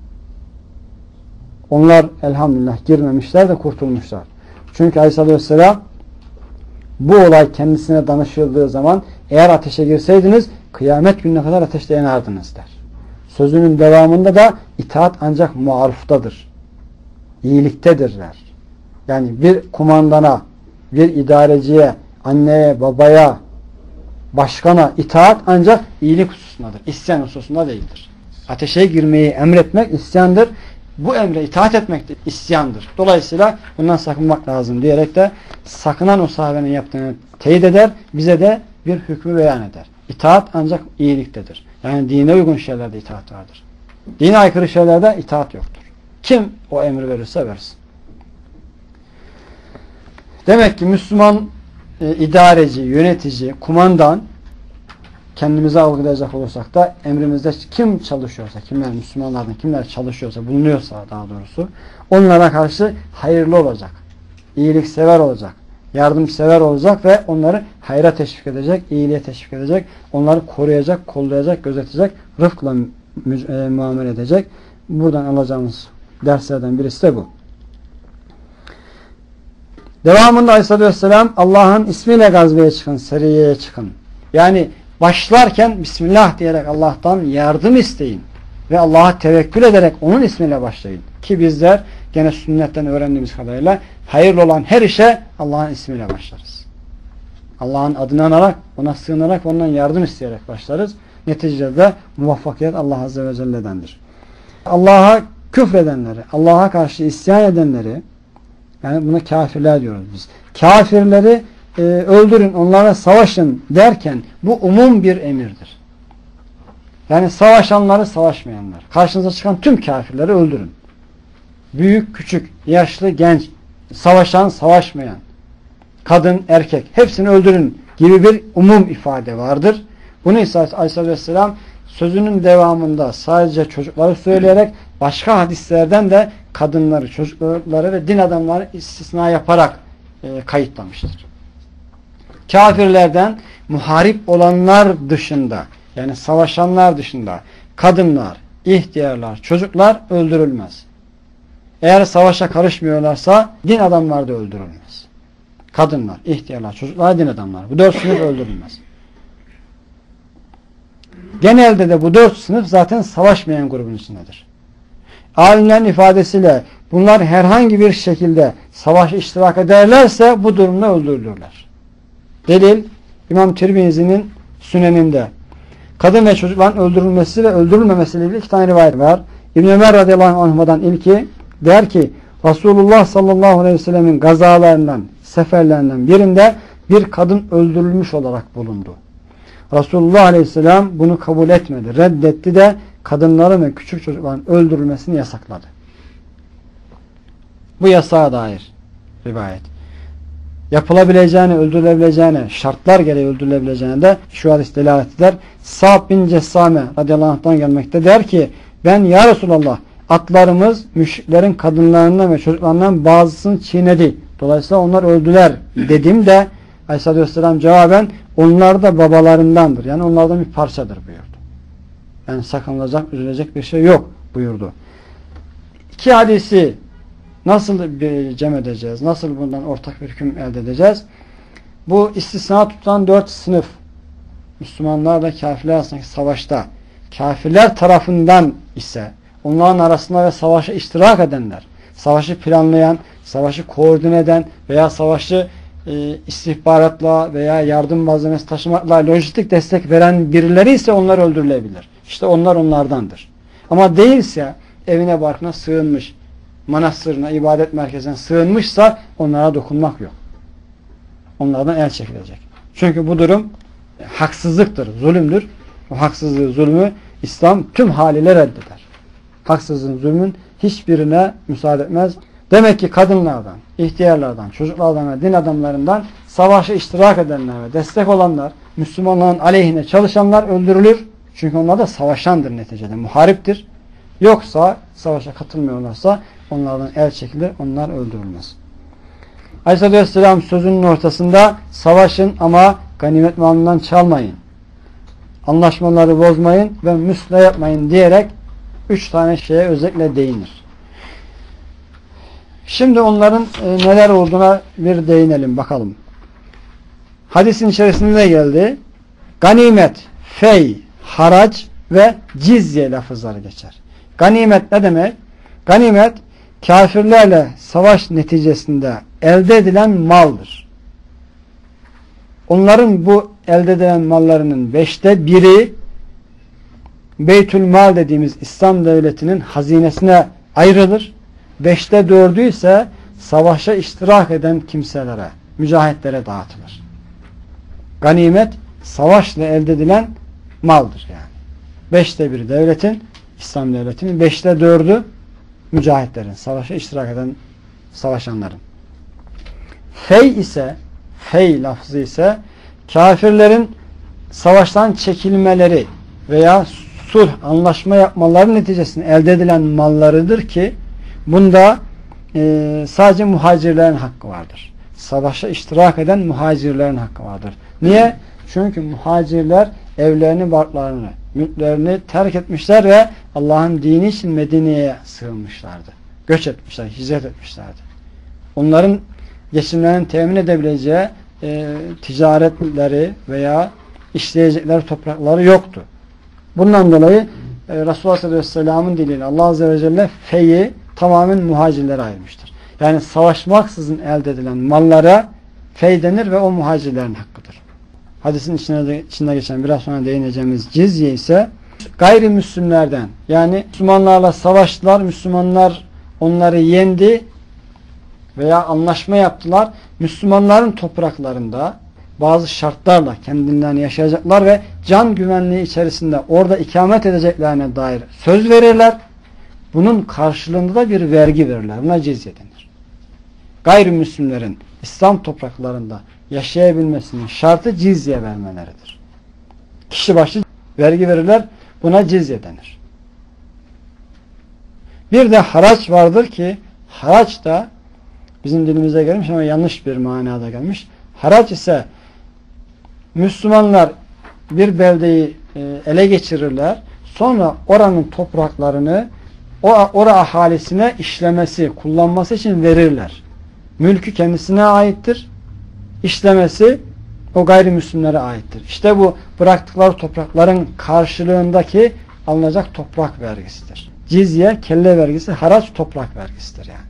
Onlar elhamdülillah girmemişler de kurtulmuşlar. Çünkü Aleyhisselam bu olay kendisine danışıldığı zaman eğer ateşe girseydiniz kıyamet gününe kadar ateşte yanardınız der. Sözünün devamında da itaat ancak maruftadır. İyiliktedir der. Yani bir kumandana, bir idareciye, anneye, babaya, başkana itaat ancak iyilik hususundadır. İsyan hususunda değildir. Ateşe girmeyi emretmek isyandır. Bu emre itaat etmek de isyandır. Dolayısıyla bundan sakınmak lazım diyerek de sakınan o sahabenin yaptığını teyit eder. Bize de bir hükmü beyan eder. İtaat ancak iyiliktedir. Yani dine uygun şeylerde itaat vardır. Dine aykırı şeylerde itaat yoktur. Kim o emri verirse versin. Demek ki Müslüman idareci, yönetici, kumandan kendimize algılayacak olursak da emrimizde kim çalışıyorsa, kimler Müslümanlardan kimler çalışıyorsa, bulunuyorsa daha doğrusu onlara karşı hayırlı olacak, iyiliksever olacak, yardımsever olacak ve onları hayra teşvik edecek, iyiliğe teşvik edecek, onları koruyacak, kollayacak, gözetecek, rıfkla muamele edecek. Buradan alacağımız derslerden birisi de bu. Devamında Aleyhisselatü Vesselam Allah'ın ismiyle gazveye çıkın, seriyeye çıkın. Yani başlarken Bismillah diyerek Allah'tan yardım isteyin ve Allah'a tevekkül ederek onun ismiyle başlayın. Ki bizler gene sünnetten öğrendiğimiz kadarıyla hayırlı olan her işe Allah'ın ismiyle başlarız. Allah'ın adını anarak, ona sığınarak, ondan yardım isteyerek başlarız. Neticede muvaffakiyet Allah Azze ve Celle'dendir. Allah'a küfredenleri, Allah'a karşı isyan edenleri, yani buna kafirler diyoruz biz. Kafirleri öldürün, onlara savaşın derken bu umum bir emirdir. Yani savaşanları, savaşmayanlar. Karşınıza çıkan tüm kafirleri öldürün. Büyük, küçük, yaşlı, genç, savaşan, savaşmayan, kadın, erkek hepsini öldürün gibi bir umum ifade vardır. Bunu ise Aleyhisselatü Vesselam sözünün devamında sadece çocukları söyleyerek başka hadislerden de kadınları, çocukları ve din adamları istisna yaparak kayıtlamıştır. Kafirlerden muharip olanlar dışında, yani savaşanlar dışında kadınlar, ihtiyarlar, çocuklar öldürülmez. Eğer savaşa karışmıyorlarsa din adamları da öldürülmez. Kadınlar, ihtiyarlar, çocuklar, din adamları. Bu 4 sınıf öldürülmez. Genelde de bu 4 sınıf zaten savaşmayan grubun içindedir. Alimlerin ifadesiyle bunlar herhangi bir şekilde savaşa iştirak ederlerse bu durumda öldürülürler. Delil İmam Tirmizi'nin Süneninde kadın ve çocukların öldürülmesi ve öldürülmemesiyle ilgili 2 tane rivayet var. İbn Ömer radıyallahu anh'dan ilki der ki Resulullah sallallahu aleyhi ve sellemin gazalarından, seferlerinden birinde bir kadın öldürülmüş olarak bulundu. Resulullah aleyhisselam bunu kabul etmedi, reddetti de kadınların ve küçük çocukların öldürülmesini yasakladı. Bu yasağa dair rivayet. Yapılabileceğine, öldürülebileceğine, şartlar gereği öldürülebileceğine de şu hadis delalet eder. Sa'd bin Cessame radıyallahu anh'tan gelmekte der ki ben ya Resulallah atlarımız müşriklerin kadınlarından ve çocuklarından bazısını çiğnedi. Dolayısıyla onlar öldüler dedim de Aleyhisselatü Vesselam cevaben onlar da babalarındandır. Yani onlardan bir parçadır buyurdu. Yani sakınılacak, üzülecek bir şey yok buyurdu. 2 hadisi nasıl cem edeceğiz? Nasıl bundan ortak bir hüküm elde edeceğiz? Bu istisna tutulan 4 sınıf Müslümanlar ve kafirler arasındaki savaşta kafirler tarafından ise onların arasında ve savaşa iştirak edenler, savaşı planlayan, savaşı koordine eden veya savaşı istihbaratla veya yardım malzemesi taşımakla lojistik destek veren birileri ise onlar öldürülebilir. İşte onlar onlardandır. Ama değilse evine barkına sığınmış, manastırına, ibadet merkezine sığınmışsa onlara dokunmak yok. Onlardan el çekilecek. Çünkü bu durum haksızlıktır, zulümdür. O haksızlığı, zulmü İslam tüm haliyle reddeder. Haksızlığın, zulmün hiçbirine müsaade etmez. Demek ki kadınlardan, ihtiyarlardan, çocuklardan ve din adamlarından savaşa iştirak edenler ve destek olanlar, Müslümanların aleyhine çalışanlar öldürülür. Çünkü onlar da savaşandır neticede, muhariptir. Yoksa savaşa katılmıyorlarsa onlardan el çekilir, onlar öldürülmez. Aleyhisselatü Vesselam sözünün ortasında savaşın ama ganimet malından çalmayın, anlaşmaları bozmayın ve müsle yapmayın diyerek 3 tane şeye özellikle değinir. Şimdi onların neler olduğuna bir değinelim bakalım. Hadisin içerisinde de geldi. Ganimet, fey, harac ve cizye lafızları geçer. Ganimet ne demek? Ganimet kafirlerle savaş neticesinde elde edilen maldır. Onların bu elde edilen mallarının 5'te 1'i Beytül Mal dediğimiz İslam devletinin hazinesine ayrılır. 5'te 4'ü ise savaşa iştirak eden kimselere, mücahitlere dağıtılır. Ganimet savaşla elde edilen maldır yani. 5'te 1'i devletin, İslam devletinin, 5'te 4'ü mücahitlerin, savaşa iştirak eden savaşanların. Fey ise, fey lafzı ise kafirlerin savaştan çekilmeleri veya sulh, anlaşma yapmaları neticesinde elde edilen mallarıdır ki bunda sadece muhacirlerin hakkı vardır. savaşa iştirak eden muhacirlerin hakkı vardır. Niye? Çünkü muhacirler evlerini, barklarını, mülklerini terk etmişler ve Allah'ın dini için Medine'ye sığınmışlardı. Göç etmişler, hicret etmişlerdi. Onların geçimlerini temin edebileceği ticaretleri veya işleyecekleri toprakları yoktu. Bundan dolayı Resulullah sallallahu aleyhi ve sellem'in diliyle Allah azze ve celle feyi tamamen muhacirlere ayırmıştır. Yani savaşmaksızın elde edilen mallara fey denir ve o muhacirlerin hakkıdır. Hadisin içinde geçen biraz sonra değineceğimiz cizye ise gayrimüslimlerden, yani Müslümanlarla savaştılar, Müslümanlar onları yendi veya anlaşma yaptılar. Müslümanların topraklarında bazı şartlarla kendilerini yaşayacaklar ve can güvenliği içerisinde orada ikamet edeceklerine dair söz verirler. Bunun karşılığında da bir vergi verirler. Buna cizye denir. Gayrimüslimlerin İslam topraklarında yaşayabilmesinin şartı cizye vermeleridir. Kişi başı vergi verirler. Buna cizye denir. Bir de haraç vardır ki haraç da bizim dilimize gelmiş ama yanlış bir manada gelmiş. Haraç ise Müslümanlar bir beldeyi ele geçirirler. Sonra oranın topraklarını orada ahalisine işlemesi, kullanması için verirler. Mülkü kendisine aittir. İşlemesi o gayrimüslimlere aittir. İşte bu bıraktıkları toprakların karşılığındaki alınacak toprak vergisidir. Cizye, kelle vergisi, haraç toprak vergisidir yani.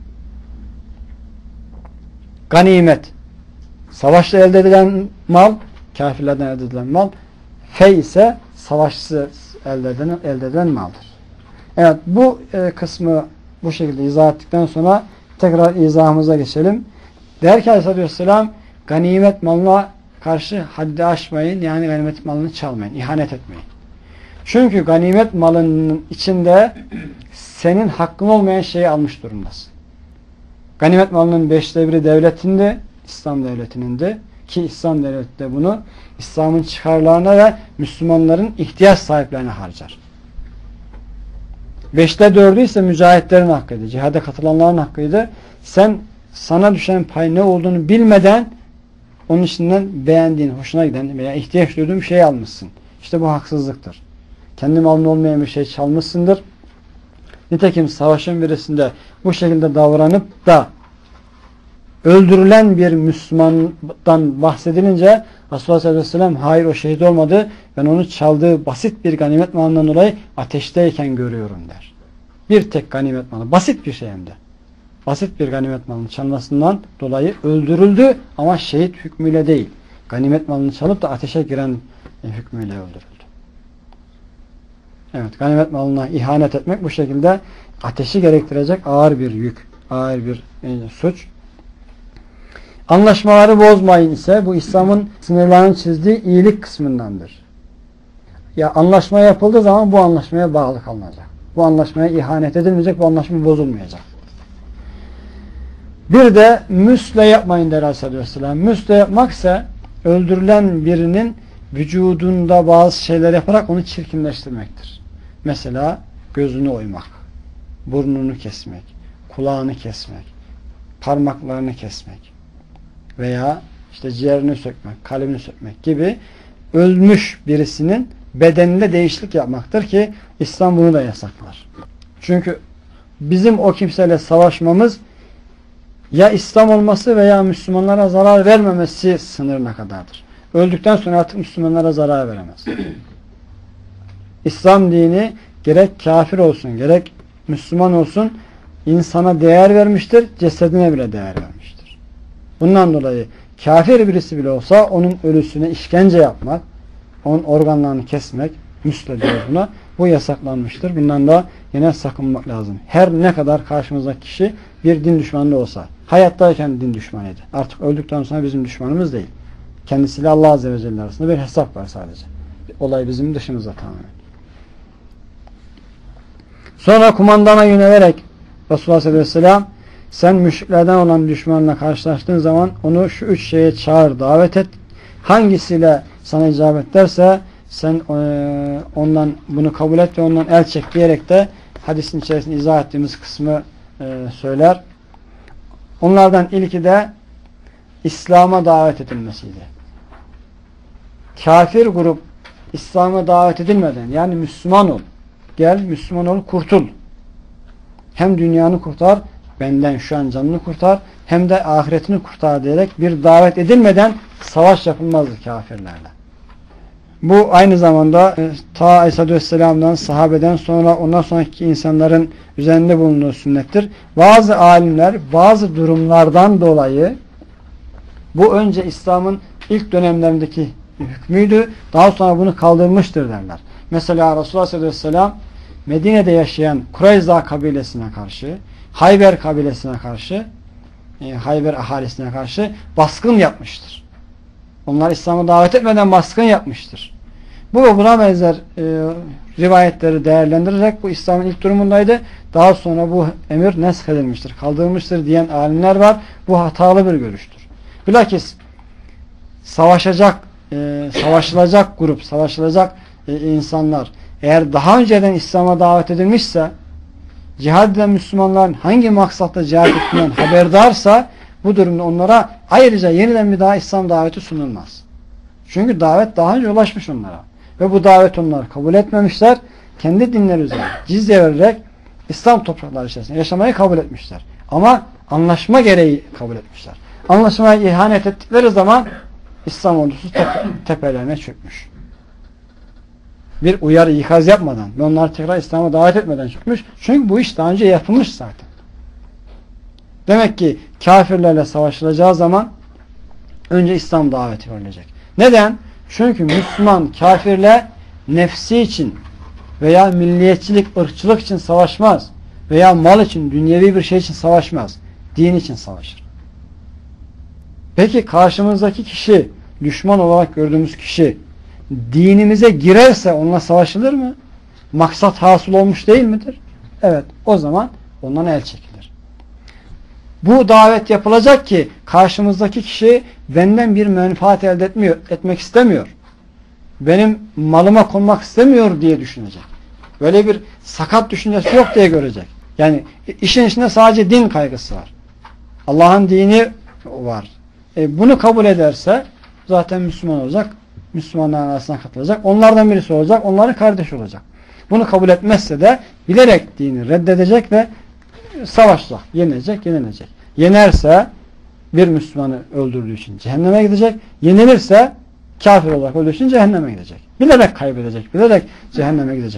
Ganimet, savaşla elde edilen mal, kafirlerden elde edilen mal, fey ise savaşsız elde edilen maldır. Evet, bu kısmı bu şekilde izah ettikten sonra tekrar izahımıza geçelim. Der ki Aleyhisselam, ganimet malına karşı haddi aşmayın, yani ganimet malını çalmayın, ihanet etmeyin. Çünkü ganimet malının içinde senin hakkın olmayan şeyi almış durumdasın. Ganimet malının 1/5 devletinde, İslam devletinin de, ki İslam devleti de bunu İslam'ın çıkarlarına ve Müslümanların ihtiyaç sahiplerine harcar. 4/5 ise mücahitlerin hakkıydı. Cihada katılanların hakkıydı. Sen sana düşen pay ne olduğunu bilmeden onun içinden beğendiğin, hoşuna giden veya ihtiyaç duyduğun bir şey almışsın. İşte bu haksızlıktır. Kendi malın olmayan bir şey çalmışsındır. Nitekim savaşın birisinde bu şekilde davranıp da öldürülen bir Müslümandan bahsedilince Resulullah sallallahu aleyhi ve sellem hayır o şehit olmadı. Ben onu çaldığı basit bir ganimet malından dolayı ateşteyken görüyorum der. Bir tek ganimet malı. Basit bir şey hem de. Basit bir ganimet malının çalmasından dolayı öldürüldü ama şehit hükmüyle değil. Ganimet malını çalıp da ateşe giren hükmüyle öldürüldü. Evet, ganimet malına ihanet etmek bu şekilde ateşi gerektirecek ağır bir yük, ağır bir suç. Anlaşmaları bozmayın ise bu İslam'ın sınırlarını çizdiği iyilik kısmındandır. Ya anlaşma yapıldığı zaman bu anlaşmaya bağlı kalınacak. Bu anlaşmaya ihanet edilmeyecek, bu anlaşma bozulmayacak. Bir de müsle yapmayın der Aleyhisselam. Müsle yapmak ise öldürülen birinin vücudunda bazı şeyler yaparak onu çirkinleştirmektir. Mesela gözünü oymak, burnunu kesmek, kulağını kesmek, parmaklarını kesmek veya işte ciğerini sökmek, kalbini sökmek gibi ölmüş birisinin bedeninde değişiklik yapmaktır ki İslam bunu da yasaklar. Çünkü bizim o kimseyle savaşmamız ya İslam olması veya Müslümanlara zarar vermemesi sınırına kadardır. Öldükten sonra artık Müslümanlara zarar veremez. İslam dini gerek kafir olsun, gerek Müslüman olsun insana değer vermiştir, cesedine bile değer vermiştir. Bundan dolayı kafir birisi bile olsa onun ölüsüne işkence yapmak, onun organlarını kesmek, müsle diyor buna, bu yasaklanmıştır. Bundan da yine sakınmak lazım. Her ne kadar karşımızdaki kişi bir din düşmanı da olsa, hayattayken din düşmanıydı. Artık öldükten sonra bizim düşmanımız değil. Kendisiyle Allah Azze ve Celle arasında bir hesap var sadece. Olay bizim dışımızda tamamen. Sonra kumandana yönelerek Resulullah sallallahu aleyhi ve sellem sen müşriklerden olan düşmanla karşılaştığın zaman onu şu 3 şeye çağır, davet et. Hangisiyle sana icabet derse sen ondan bunu kabul et ve ondan el çek diyerek de hadisin içerisinde izah ettiğimiz kısmı söyler. Onlardan ilki de İslam'a davet edilmesiydi. Kafir grup İslam'a davet edilmeden, yani Müslüman ol, gel Müslüman ol, kurtul. Hem dünyanı kurtar, benden şu an canını kurtar, hem de ahiretini kurtar diyerek bir davet edilmeden savaş yapılmazdı kafirlerle. Bu aynı zamanda ta Aleyhisselam'dan, sahabeden sonra ondan sonraki insanların üzerinde bulunduğu sünnettir. Bazı alimler bazı durumlardan dolayı, bu önce İslam'ın ilk dönemlerindeki hükmüydü, daha sonra bunu kaldırmıştır derler. Mesela Resulullah sallallahu aleyhi ve sellem Medine'de yaşayan Kureyza kabilesine karşı, Hayber kabilesine karşı, Hayber ahalisine karşı baskın yapmıştır. Onlar İslam'a davet etmeden baskın yapmıştır. Bu ve buna benzer rivayetleri değerlendirerek bu İslam'ın ilk durumundaydı. Daha sonra bu emir nesk edilmiştir, kaldırılmıştır diyen alimler var. Bu hatalı bir görüştür. Bilakis savaşılacak grup, savaşılacak insanlar eğer daha önceden İslam'a davet edilmişse, cihad eden Müslümanların hangi maksatla cihad ettiğinden haberdarsa, bu durumda onlara ayrıca yeniden bir daha İslam daveti sunulmaz. Çünkü davet daha önce ulaşmış onlara. Ve bu davet onlar kabul etmemişler. Kendi dinleri üzerine cizye vererek İslam toprakları içerisinde yaşamayı kabul etmişler. Ama anlaşma gereği kabul etmişler. Anlaşmaya ihanet ettikleri zaman İslam ordusu tepelerine çökmüş. Bir uyarı, ikaz yapmadan ve onları tekrar İslam'a davet etmeden çökmüş. Çünkü bu iş daha önce yapılmış zaten. Demek ki kafirlerle savaşılacağı zaman önce İslam daveti verilecek. Neden? Çünkü Müslüman kafirle nefsi için veya milliyetçilik, ırkçılık için savaşmaz. Veya mal için, dünyevi bir şey için savaşmaz. Din için savaşır. Peki karşımızdaki kişi, düşman olarak gördüğümüz kişi dinimize girerse onunla savaşılır mı? Maksat hasıl olmuş değil midir? Evet. O zaman ondan el çekilir. Bu davet yapılacak ki karşımızdaki kişi benden bir menfaat elde etmek istemiyor. Benim malıma konmak istemiyor diye düşünecek. Böyle bir sakat düşüncesi yok diye görecek. Yani işin içinde sadece din kaygısı var. Allah'ın dini var. Bunu kabul ederse zaten Müslüman olacak. Müslümanların arasına katılacak. Onlardan birisi olacak. Onların kardeşi olacak. Bunu kabul etmezse de bilerek dini reddedecek ve savaşacak. Yenilecek. Yenerse bir Müslümanı öldürdüğü için cehenneme gidecek. Yenilirse kafir olarak öldüğü için cehenneme gidecek. Bilerek kaybedecek. Bilerek cehenneme gidecek.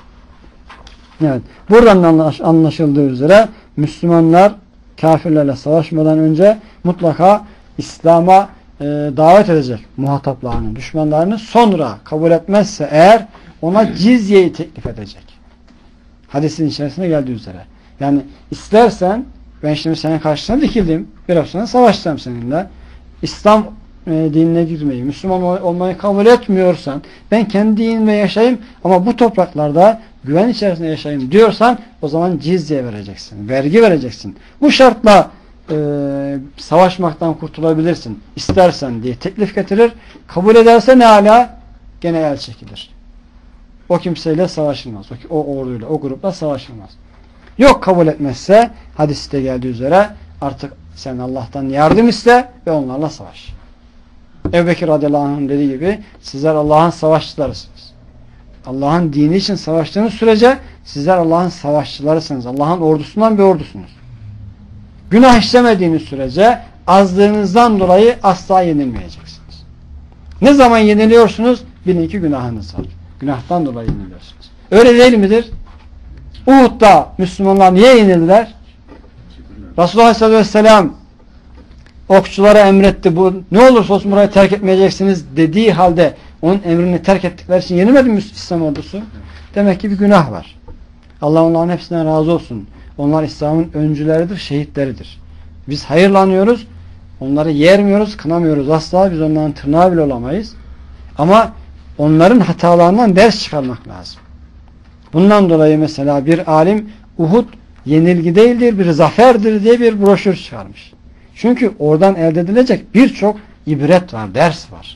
Evet. Buradan anlaşıldığı üzere Müslümanlar kafirlerle savaşmadan önce mutlaka İslam'a davet edecek muhataplarını, düşmanlarını. Sonra kabul etmezse eğer ona cizyeyi teklif edecek. Hadisin içerisinde geldiği üzere. Yani istersen ben şimdi senin karşısına dikildim. Biraz sonra savaşacağım seninle. İslam dinine girmeyi, Müslüman olmayı kabul etmiyorsan, ben kendi dinimle yaşayayım ama bu topraklarda güven içerisinde yaşayayım diyorsan, o zaman cizye vereceksin, vergi vereceksin. Bu şartla savaşmaktan kurtulabilirsin istersen diye teklif getirir. Kabul ederse ne âlâ? Gene el çekilir. O kimseyle savaşılmaz. O orduyla, o grupla savaşılmaz. Yok kabul etmezse hadiste geldiği üzere artık sen Allah'tan yardım iste ve onlarla savaş. Ebu Bekir radıyallahu anh'ın dediği gibi sizler Allah'ın savaşçılarısınız. Allah'ın dini için savaştığınız sürece sizler Allah'ın savaşçılarısınız. Allah'ın ordusundan bir ordusunuz. Günah işlemediğiniz sürece azlığınızdan dolayı asla yenilmeyeceksiniz. Ne zaman yeniliyorsunuz? Bilin ki günahınız var. Günahtan dolayı yeniliyorsunuz. Öyle değil midir? Uhud'da Müslümanlar niye yenildiler? Resulullah Aleyhisselatü Vesselam okçulara emretti, bu ne olursa olsun burayı terk etmeyeceksiniz dediği halde onun emrini terk ettikleri için yenilmedi mi İslam ordusu? Demek ki bir günah var. Allah onların hepsinden razı olsun. Onlar İslam'ın öncüleridir, şehitleridir. Biz hayırlanıyoruz, onları yermiyoruz, kınamıyoruz asla. Biz onların tırnağı bile olamayız. Ama onların hatalarından ders çıkarmak lazım. Bundan dolayı mesela bir alim Uhud yenilgi değildir, bir zaferdir diye bir broşür çıkarmış. Çünkü oradan elde edilecek birçok ibret var, ders var.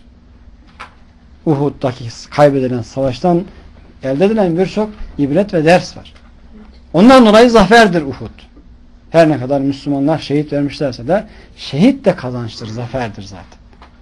Uhud'daki kaybedilen savaştan elde edilen birçok ibret ve ders var. Ondan dolayı zaferdir Uhud. Her ne kadar Müslümanlar şehit vermişlerse de şehit de kazançtır, zaferdir zaten.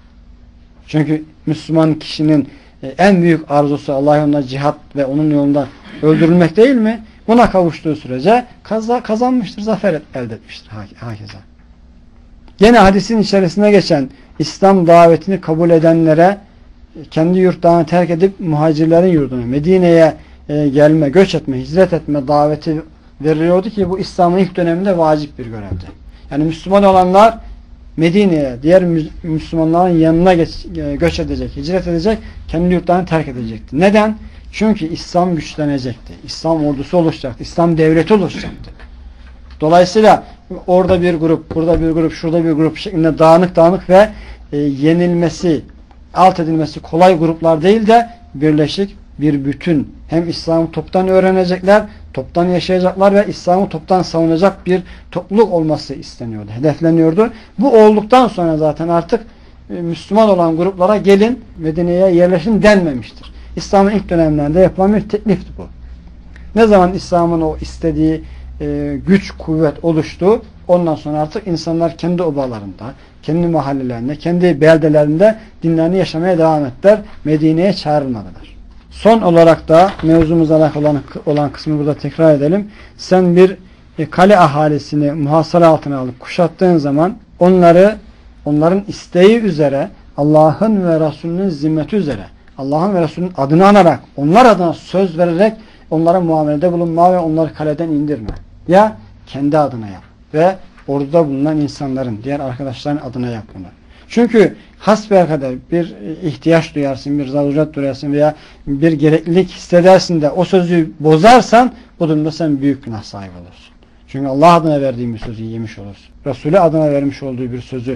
Çünkü Müslüman kişinin en büyük arzusu Allah yolunda cihat ve onun yolunda öldürülmek değil mi? Buna kavuştuğu sürece kazanmıştır, zafer elde etmiştir hakeza. Yine hadisin içerisinde geçen İslam davetini kabul edenlere kendi yurtlarını terk edip muhacirlerin yurduna, Medine'ye gelme, göç etme, hicret etme daveti veriliyordu ki bu İslam'ın ilk döneminde vacip bir görevdi. Yani Müslüman olanlar Medine'ye, diğer Müslümanların yanına göç edecek, hicret edecek, kendi yurtlarını terk edecekti. Neden? Çünkü İslam güçlenecekti. İslam ordusu oluşacaktı. İslam devleti oluşacaktı. Dolayısıyla orada bir grup, burada bir grup, şurada bir grup şeklinde dağınık ve yenilmesi, alt edilmesi kolay gruplar değil de birleşik bir bütün. Hem İslam'ı toptan öğrenecekler, toptan yaşayacaklar ve İslam'ı toptan savunacak bir topluluk olması isteniyordu, hedefleniyordu. Bu olduktan sonra zaten artık Müslüman olan gruplara gelin, Medine'ye yerleşin denmemiştir. İslam'ın ilk dönemlerinde yapılan bir teklifti bu. Ne zaman İslam'ın o istediği güç, kuvvet oluştu, ondan sonra artık insanlar kendi obalarında, kendi mahallelerinde, kendi beldelerinde dinlerini yaşamaya devam ettiler. Medine'ye çağrılmadılar. Son olarak da mevzumuzla alakalı olan kısmı burada tekrar edelim. Sen bir kale ahalisini muhasara altına alıp kuşattığın zaman onların isteği üzere, Allah'ın ve Resulünün zimmeti üzere, Allah'ın ve Resulünün adını anarak, onlar adına söz vererek onlara muamelede bulunma ve onları kaleden indirme. Ya kendi adına yap ve orada bulunan insanların, diğer arkadaşların adına yap bunu. Çünkü hasbelkader bir ihtiyaç duyarsın, bir zaruret duyarsın veya bir gereklilik hissedersin de o sözü bozarsan bu durumda sen büyük günah sahibi olursun. Çünkü Allah adına verdiğin bir sözü yemiş olursun. Resulü adına vermiş olduğu bir sözü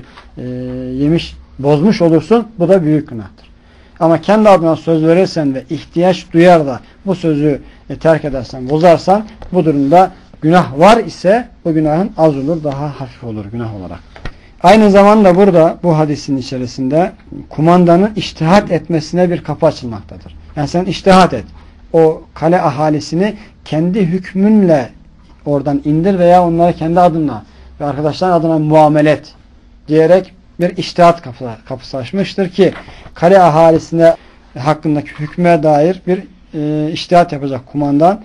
bozmuş olursun. Bu da büyük günahtır. Ama kendi adına söz verirsen ve ihtiyaç duyar da bu sözü terk edersen, bozarsan bu durumda günah var ise bu günahın az olur, daha hafif olur günah olarak. Aynı zamanda burada bu hadisin içerisinde kumandanın içtihat etmesine bir kapı açılmaktadır. Yani sen içtihat et. O kale ahalisini kendi hükmünle oradan indir veya onları kendi adına ve arkadaşların adına muamele et diyerek bir içtihat kapısı açmıştır ki kale ahalisine hakkındaki hükme dair bir içtihat yapacak kumandan.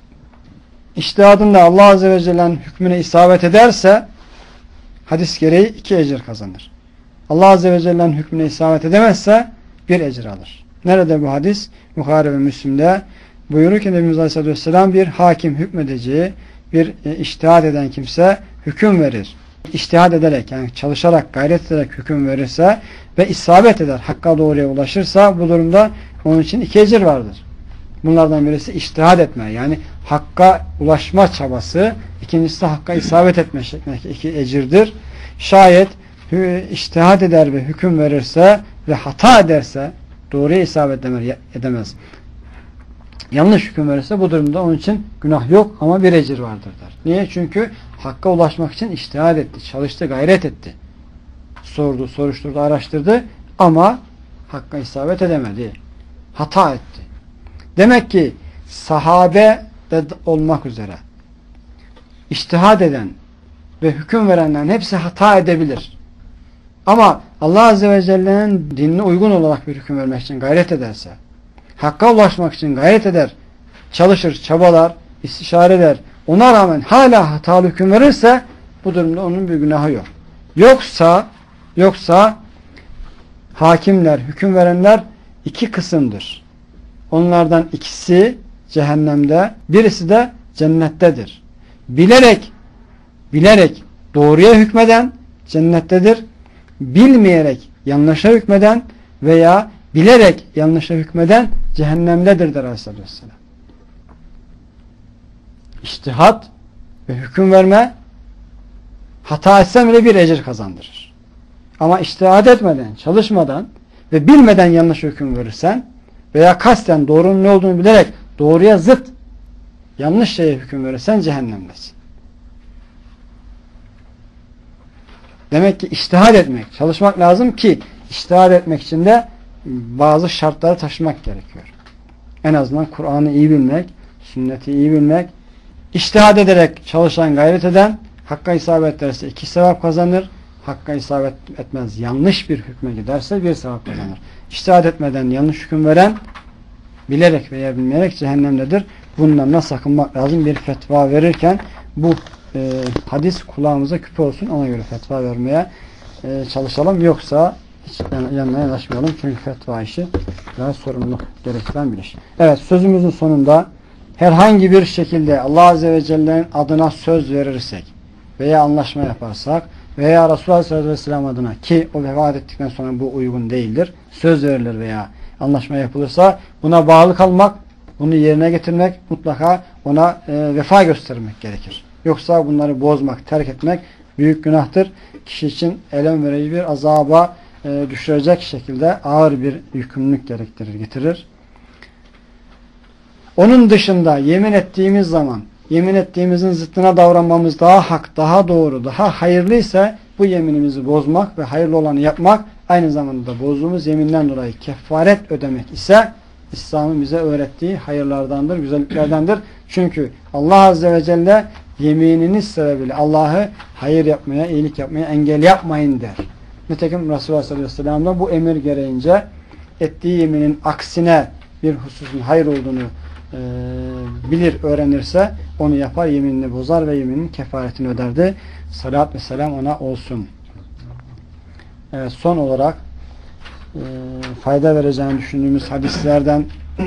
İçtihadında Allah Azze ve Celle'nin hükmüne isabet ederse hadis gereği 2 ecir kazanır. Allah Azze ve Celle'nin hükmüne isabet edemezse 1 ecir alır. Nerede bu hadis? Bukhari ve Müslim'de buyurur ki Nebimiz Aleyhisselatü Vesselam bir hakim hükmedeceği, bir içtihat eden kimse hüküm verir. İçtihat ederek yani çalışarak, gayret ederek hüküm verirse ve isabet eder, hakka doğruya ulaşırsa bu durumda onun için 2 ecir vardır. Bunlardan birisi içtihat etme yani hakka ulaşma çabası, ikincisi de hakka isabet etme şeklindeki 2 ecirdir. Şayet içtihat eder ve hüküm verirse ve hata ederse doğruya isabet edemez. Yanlış hüküm verirse bu durumda onun için günah yok ama 1 ecir vardır der. Niye? Çünkü hakka ulaşmak için içtihat etti, çalıştı, gayret etti. Sordu, soruşturdu, araştırdı ama hakka isabet edemedi. Hata etti. Demek ki sahabe de olmak üzere içtihat eden ve hüküm verenlerin hepsi hata edebilir. Ama Allah Azze ve Celle'nin dinine uygun olarak bir hüküm vermek için gayret ederse, hakka ulaşmak için gayret eder, çalışır, çabalar, istişare eder, ona rağmen hala hatalı hüküm verirse bu durumda onun bir günahı yok. Yoksa hakimler, hüküm verenler 2 kısımdır. Onlardan ikisi cehennemde, birisi de cennettedir. Bilerek doğruya hükmeden cennettedir. Bilmeyerek yanlışa hükmeden veya bilerek yanlışa hükmeden cehennemdedir der Aleyhisselatü Vesselam. İçtihat ve hüküm verme hata etsen bile 1 ecir kazandırır. Ama içtihat etmeden, çalışmadan ve bilmeden yanlış hüküm verirsen veya kasten doğrunun ne olduğunu bilerek doğruya zıt yanlış şeye hüküm verirsen cehennemdesin. Demek ki içtihat etmek, çalışmak lazım ki içtihat etmek için de bazı şartları taşımak gerekiyor. En azından Kur'an'ı iyi bilmek, sünneti iyi bilmek, içtihat ederek çalışan, gayret eden, Hakka isabet ederse 2 sevap kazanır. Hakka isabet etmez, yanlış bir hükme giderse 1 sevap kazanır. İçtihat etmeden yanlış hüküm veren bilerek veya bilmeyerek cehennemdedir. Bundan da sakınmak lazım. Bir fetva verirken bu hadis kulağımıza küpe olsun. Ona göre fetva vermeye çalışalım. Yoksa hiç yanına yanaşmayalım. Çünkü fetva işi biraz sorumluluk gerektiren bir iş. Evet, sözümüzün sonunda herhangi bir şekilde Allah Azze ve Celle'nin adına söz verirsek veya anlaşma yaparsak veya Resulullah sallallahu aleyhi ve sellem adına, ki o vefat ettikten sonra bu uygun değildir, söz verilir veya anlaşma yapılırsa buna bağlı kalmak, bunu yerine getirmek, mutlaka ona vefa göstermek gerekir. Yoksa bunları bozmak, terk etmek büyük günahtır. Kişi için elem verici bir azaba düşürecek şekilde ağır bir yükümlülük getirir. Onun dışında yemin ettiğimiz zaman yemin ettiğimizin zıttına davranmamız daha hak, daha doğru, daha hayırlıysa bu yeminimizi bozmak ve hayırlı olanı yapmak, aynı zamanda da bozduğumuz yeminden dolayı kefaret ödemek ise İslam'ın bize öğrettiği hayırlardandır, güzelliklerdendir. Çünkü Allah Azze ve Celle yemininiz sebebiyle Allah'ı hayır yapmaya, iyilik yapmaya engel yapmayın der. Nitekim Resulullah sallallahu aleyhi ve sellem'den bu emir gereğince ettiği yeminin aksine bir hususun hayır olduğunu bilir, öğrenirse onu yapar, yeminini bozar ve yeminin kefaretini öderdi. Salat ve selam ona olsun. Evet, son olarak fayda vereceğini düşündüğümüz hadislerden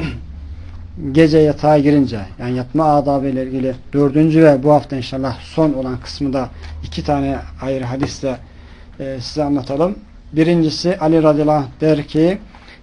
gece yatağa girince, yani yatma adabı ile ilgili 4. ve bu hafta inşallah son olan kısmı da 2 tane ayrı hadisle size anlatalım. Birincisi Ali radıyallahu anh der ki,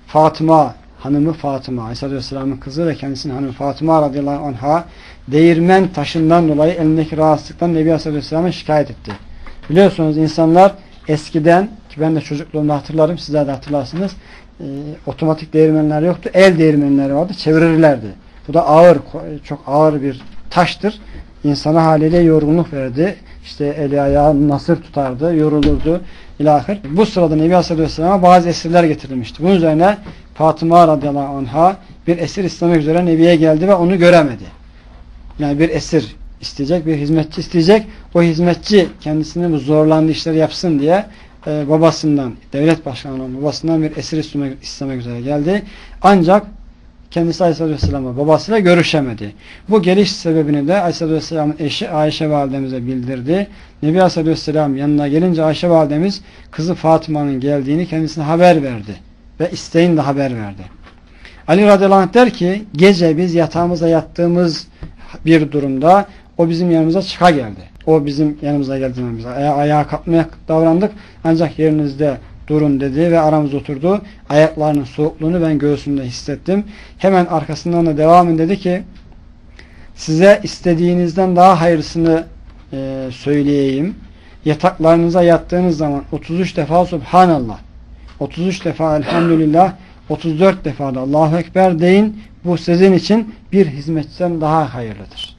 hanımı Fatıma, Aleyhisselatü Vesselam'ın kızı ve kendisinin hanımı Fatıma radıyallahu anh'a değirmen taşından dolayı elindeki rahatsızlıktan Nebi Aleyhisselatü Vesselam'a şikayet etti. Biliyorsunuz insanlar eskiden, ki ben de çocukluğumda hatırlarım, sizler de hatırlarsınız, otomatik değirmenler yoktu. El değirmenleri vardı. Çevirirlerdi. Bu da ağır, çok ağır bir taştır. İnsana haliyle yorgunluk verdi. İşte eli ayağı nasır tutardı, yorulurdu. İlahir. Bu sırada Nebi Aleyhisselatü Vesselam'a bazı esirler getirilmişti. Bunun üzerine Fatıma radıyallahu anh'a bir esir istemek üzere Nebi'ye geldi ve onu göremedi. Yani bir esir isteyecek, bir hizmetçi isteyecek. O hizmetçi kendisini bu zorlandığı işleri yapsın diye babasından, devlet başkanının babasından bir esir istemek üzere geldi. Ancak kendisi Aleyhisselatü Vesselam'la babasıyla görüşemedi. Bu geliş sebebini de Aleyhisselatü Vesselam'ın eşi Ayşe validemize bildirdi. Nebi Aleyhisselatü Vesselam yanına gelince Ayşe validemiz kızı Fatıma'nın geldiğini kendisine haber verdi. Ve isteğini de haber verdi. Ali radıyallahu anh der ki, gece biz yatağımıza yattığımız bir durumda o bizim yanımıza çıka geldi. O bizim yanımıza geldiğinde biz ayağa kalkmaya davrandık. Ancak yerinizde durun dedi ve aramızda oturdu. Ayaklarının soğukluğunu ben göğsümde hissettim. Hemen arkasından da devam edin dedi ki, size istediğinizden daha hayırlısını söyleyeyim. Yataklarınıza yattığınız zaman 33 defa Subhanallah, 33 defa Elhamdülillah, 34 defa da Allahu Ekber deyin. Bu sizin için bir hizmetçiden daha hayırlıdır.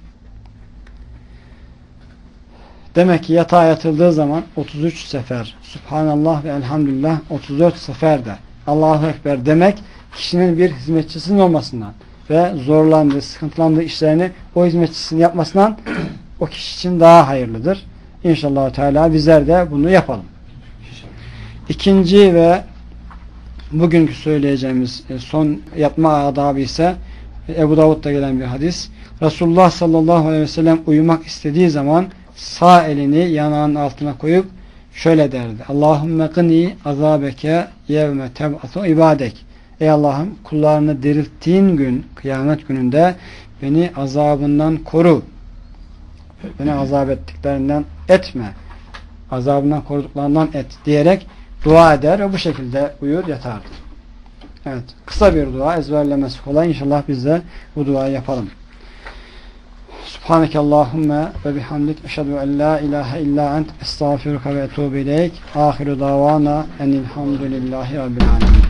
Demek ki yatağa yatıldığı zaman 33 sefer Subhanallah ve Elhamdülillah, 34 sefer de Allahu Ekber demek kişinin bir hizmetçisinin olmasından ve zorlandığı, sıkıntılandığı işlerini o hizmetçisinin yapmasından o kişi için daha hayırlıdır. İnşallah Teala bizler de bunu yapalım. İkinci ve bugünkü söyleyeceğimiz son yatma adabı ise Ebu Davud'da gelen bir hadis. Resulullah sallallahu aleyhi ve sellem uyumak istediği zaman sağ elini yanağının altına koyup şöyle derdi. Allahümme qini azabeke yevme teb'atu ibadek. Ey Allah'ım, kullarını dirilttiğin gün, kıyamet gününde beni azabından koru. Beni azap ettiklerinden etme. Azabından koruduklarından et diyerek dua eder ve bu şekilde uyur yatardı. Evet, kısa bir dua, ezberlemesi kolay. İnşallah biz de bu duayı yapalım. Subhaneke Allahümme ve bihamdik eşhedü en la ilahe illa ent estağfiruka ve etûbü ileyk. Ahiru davana enilhamdülillahi rabbil alemin.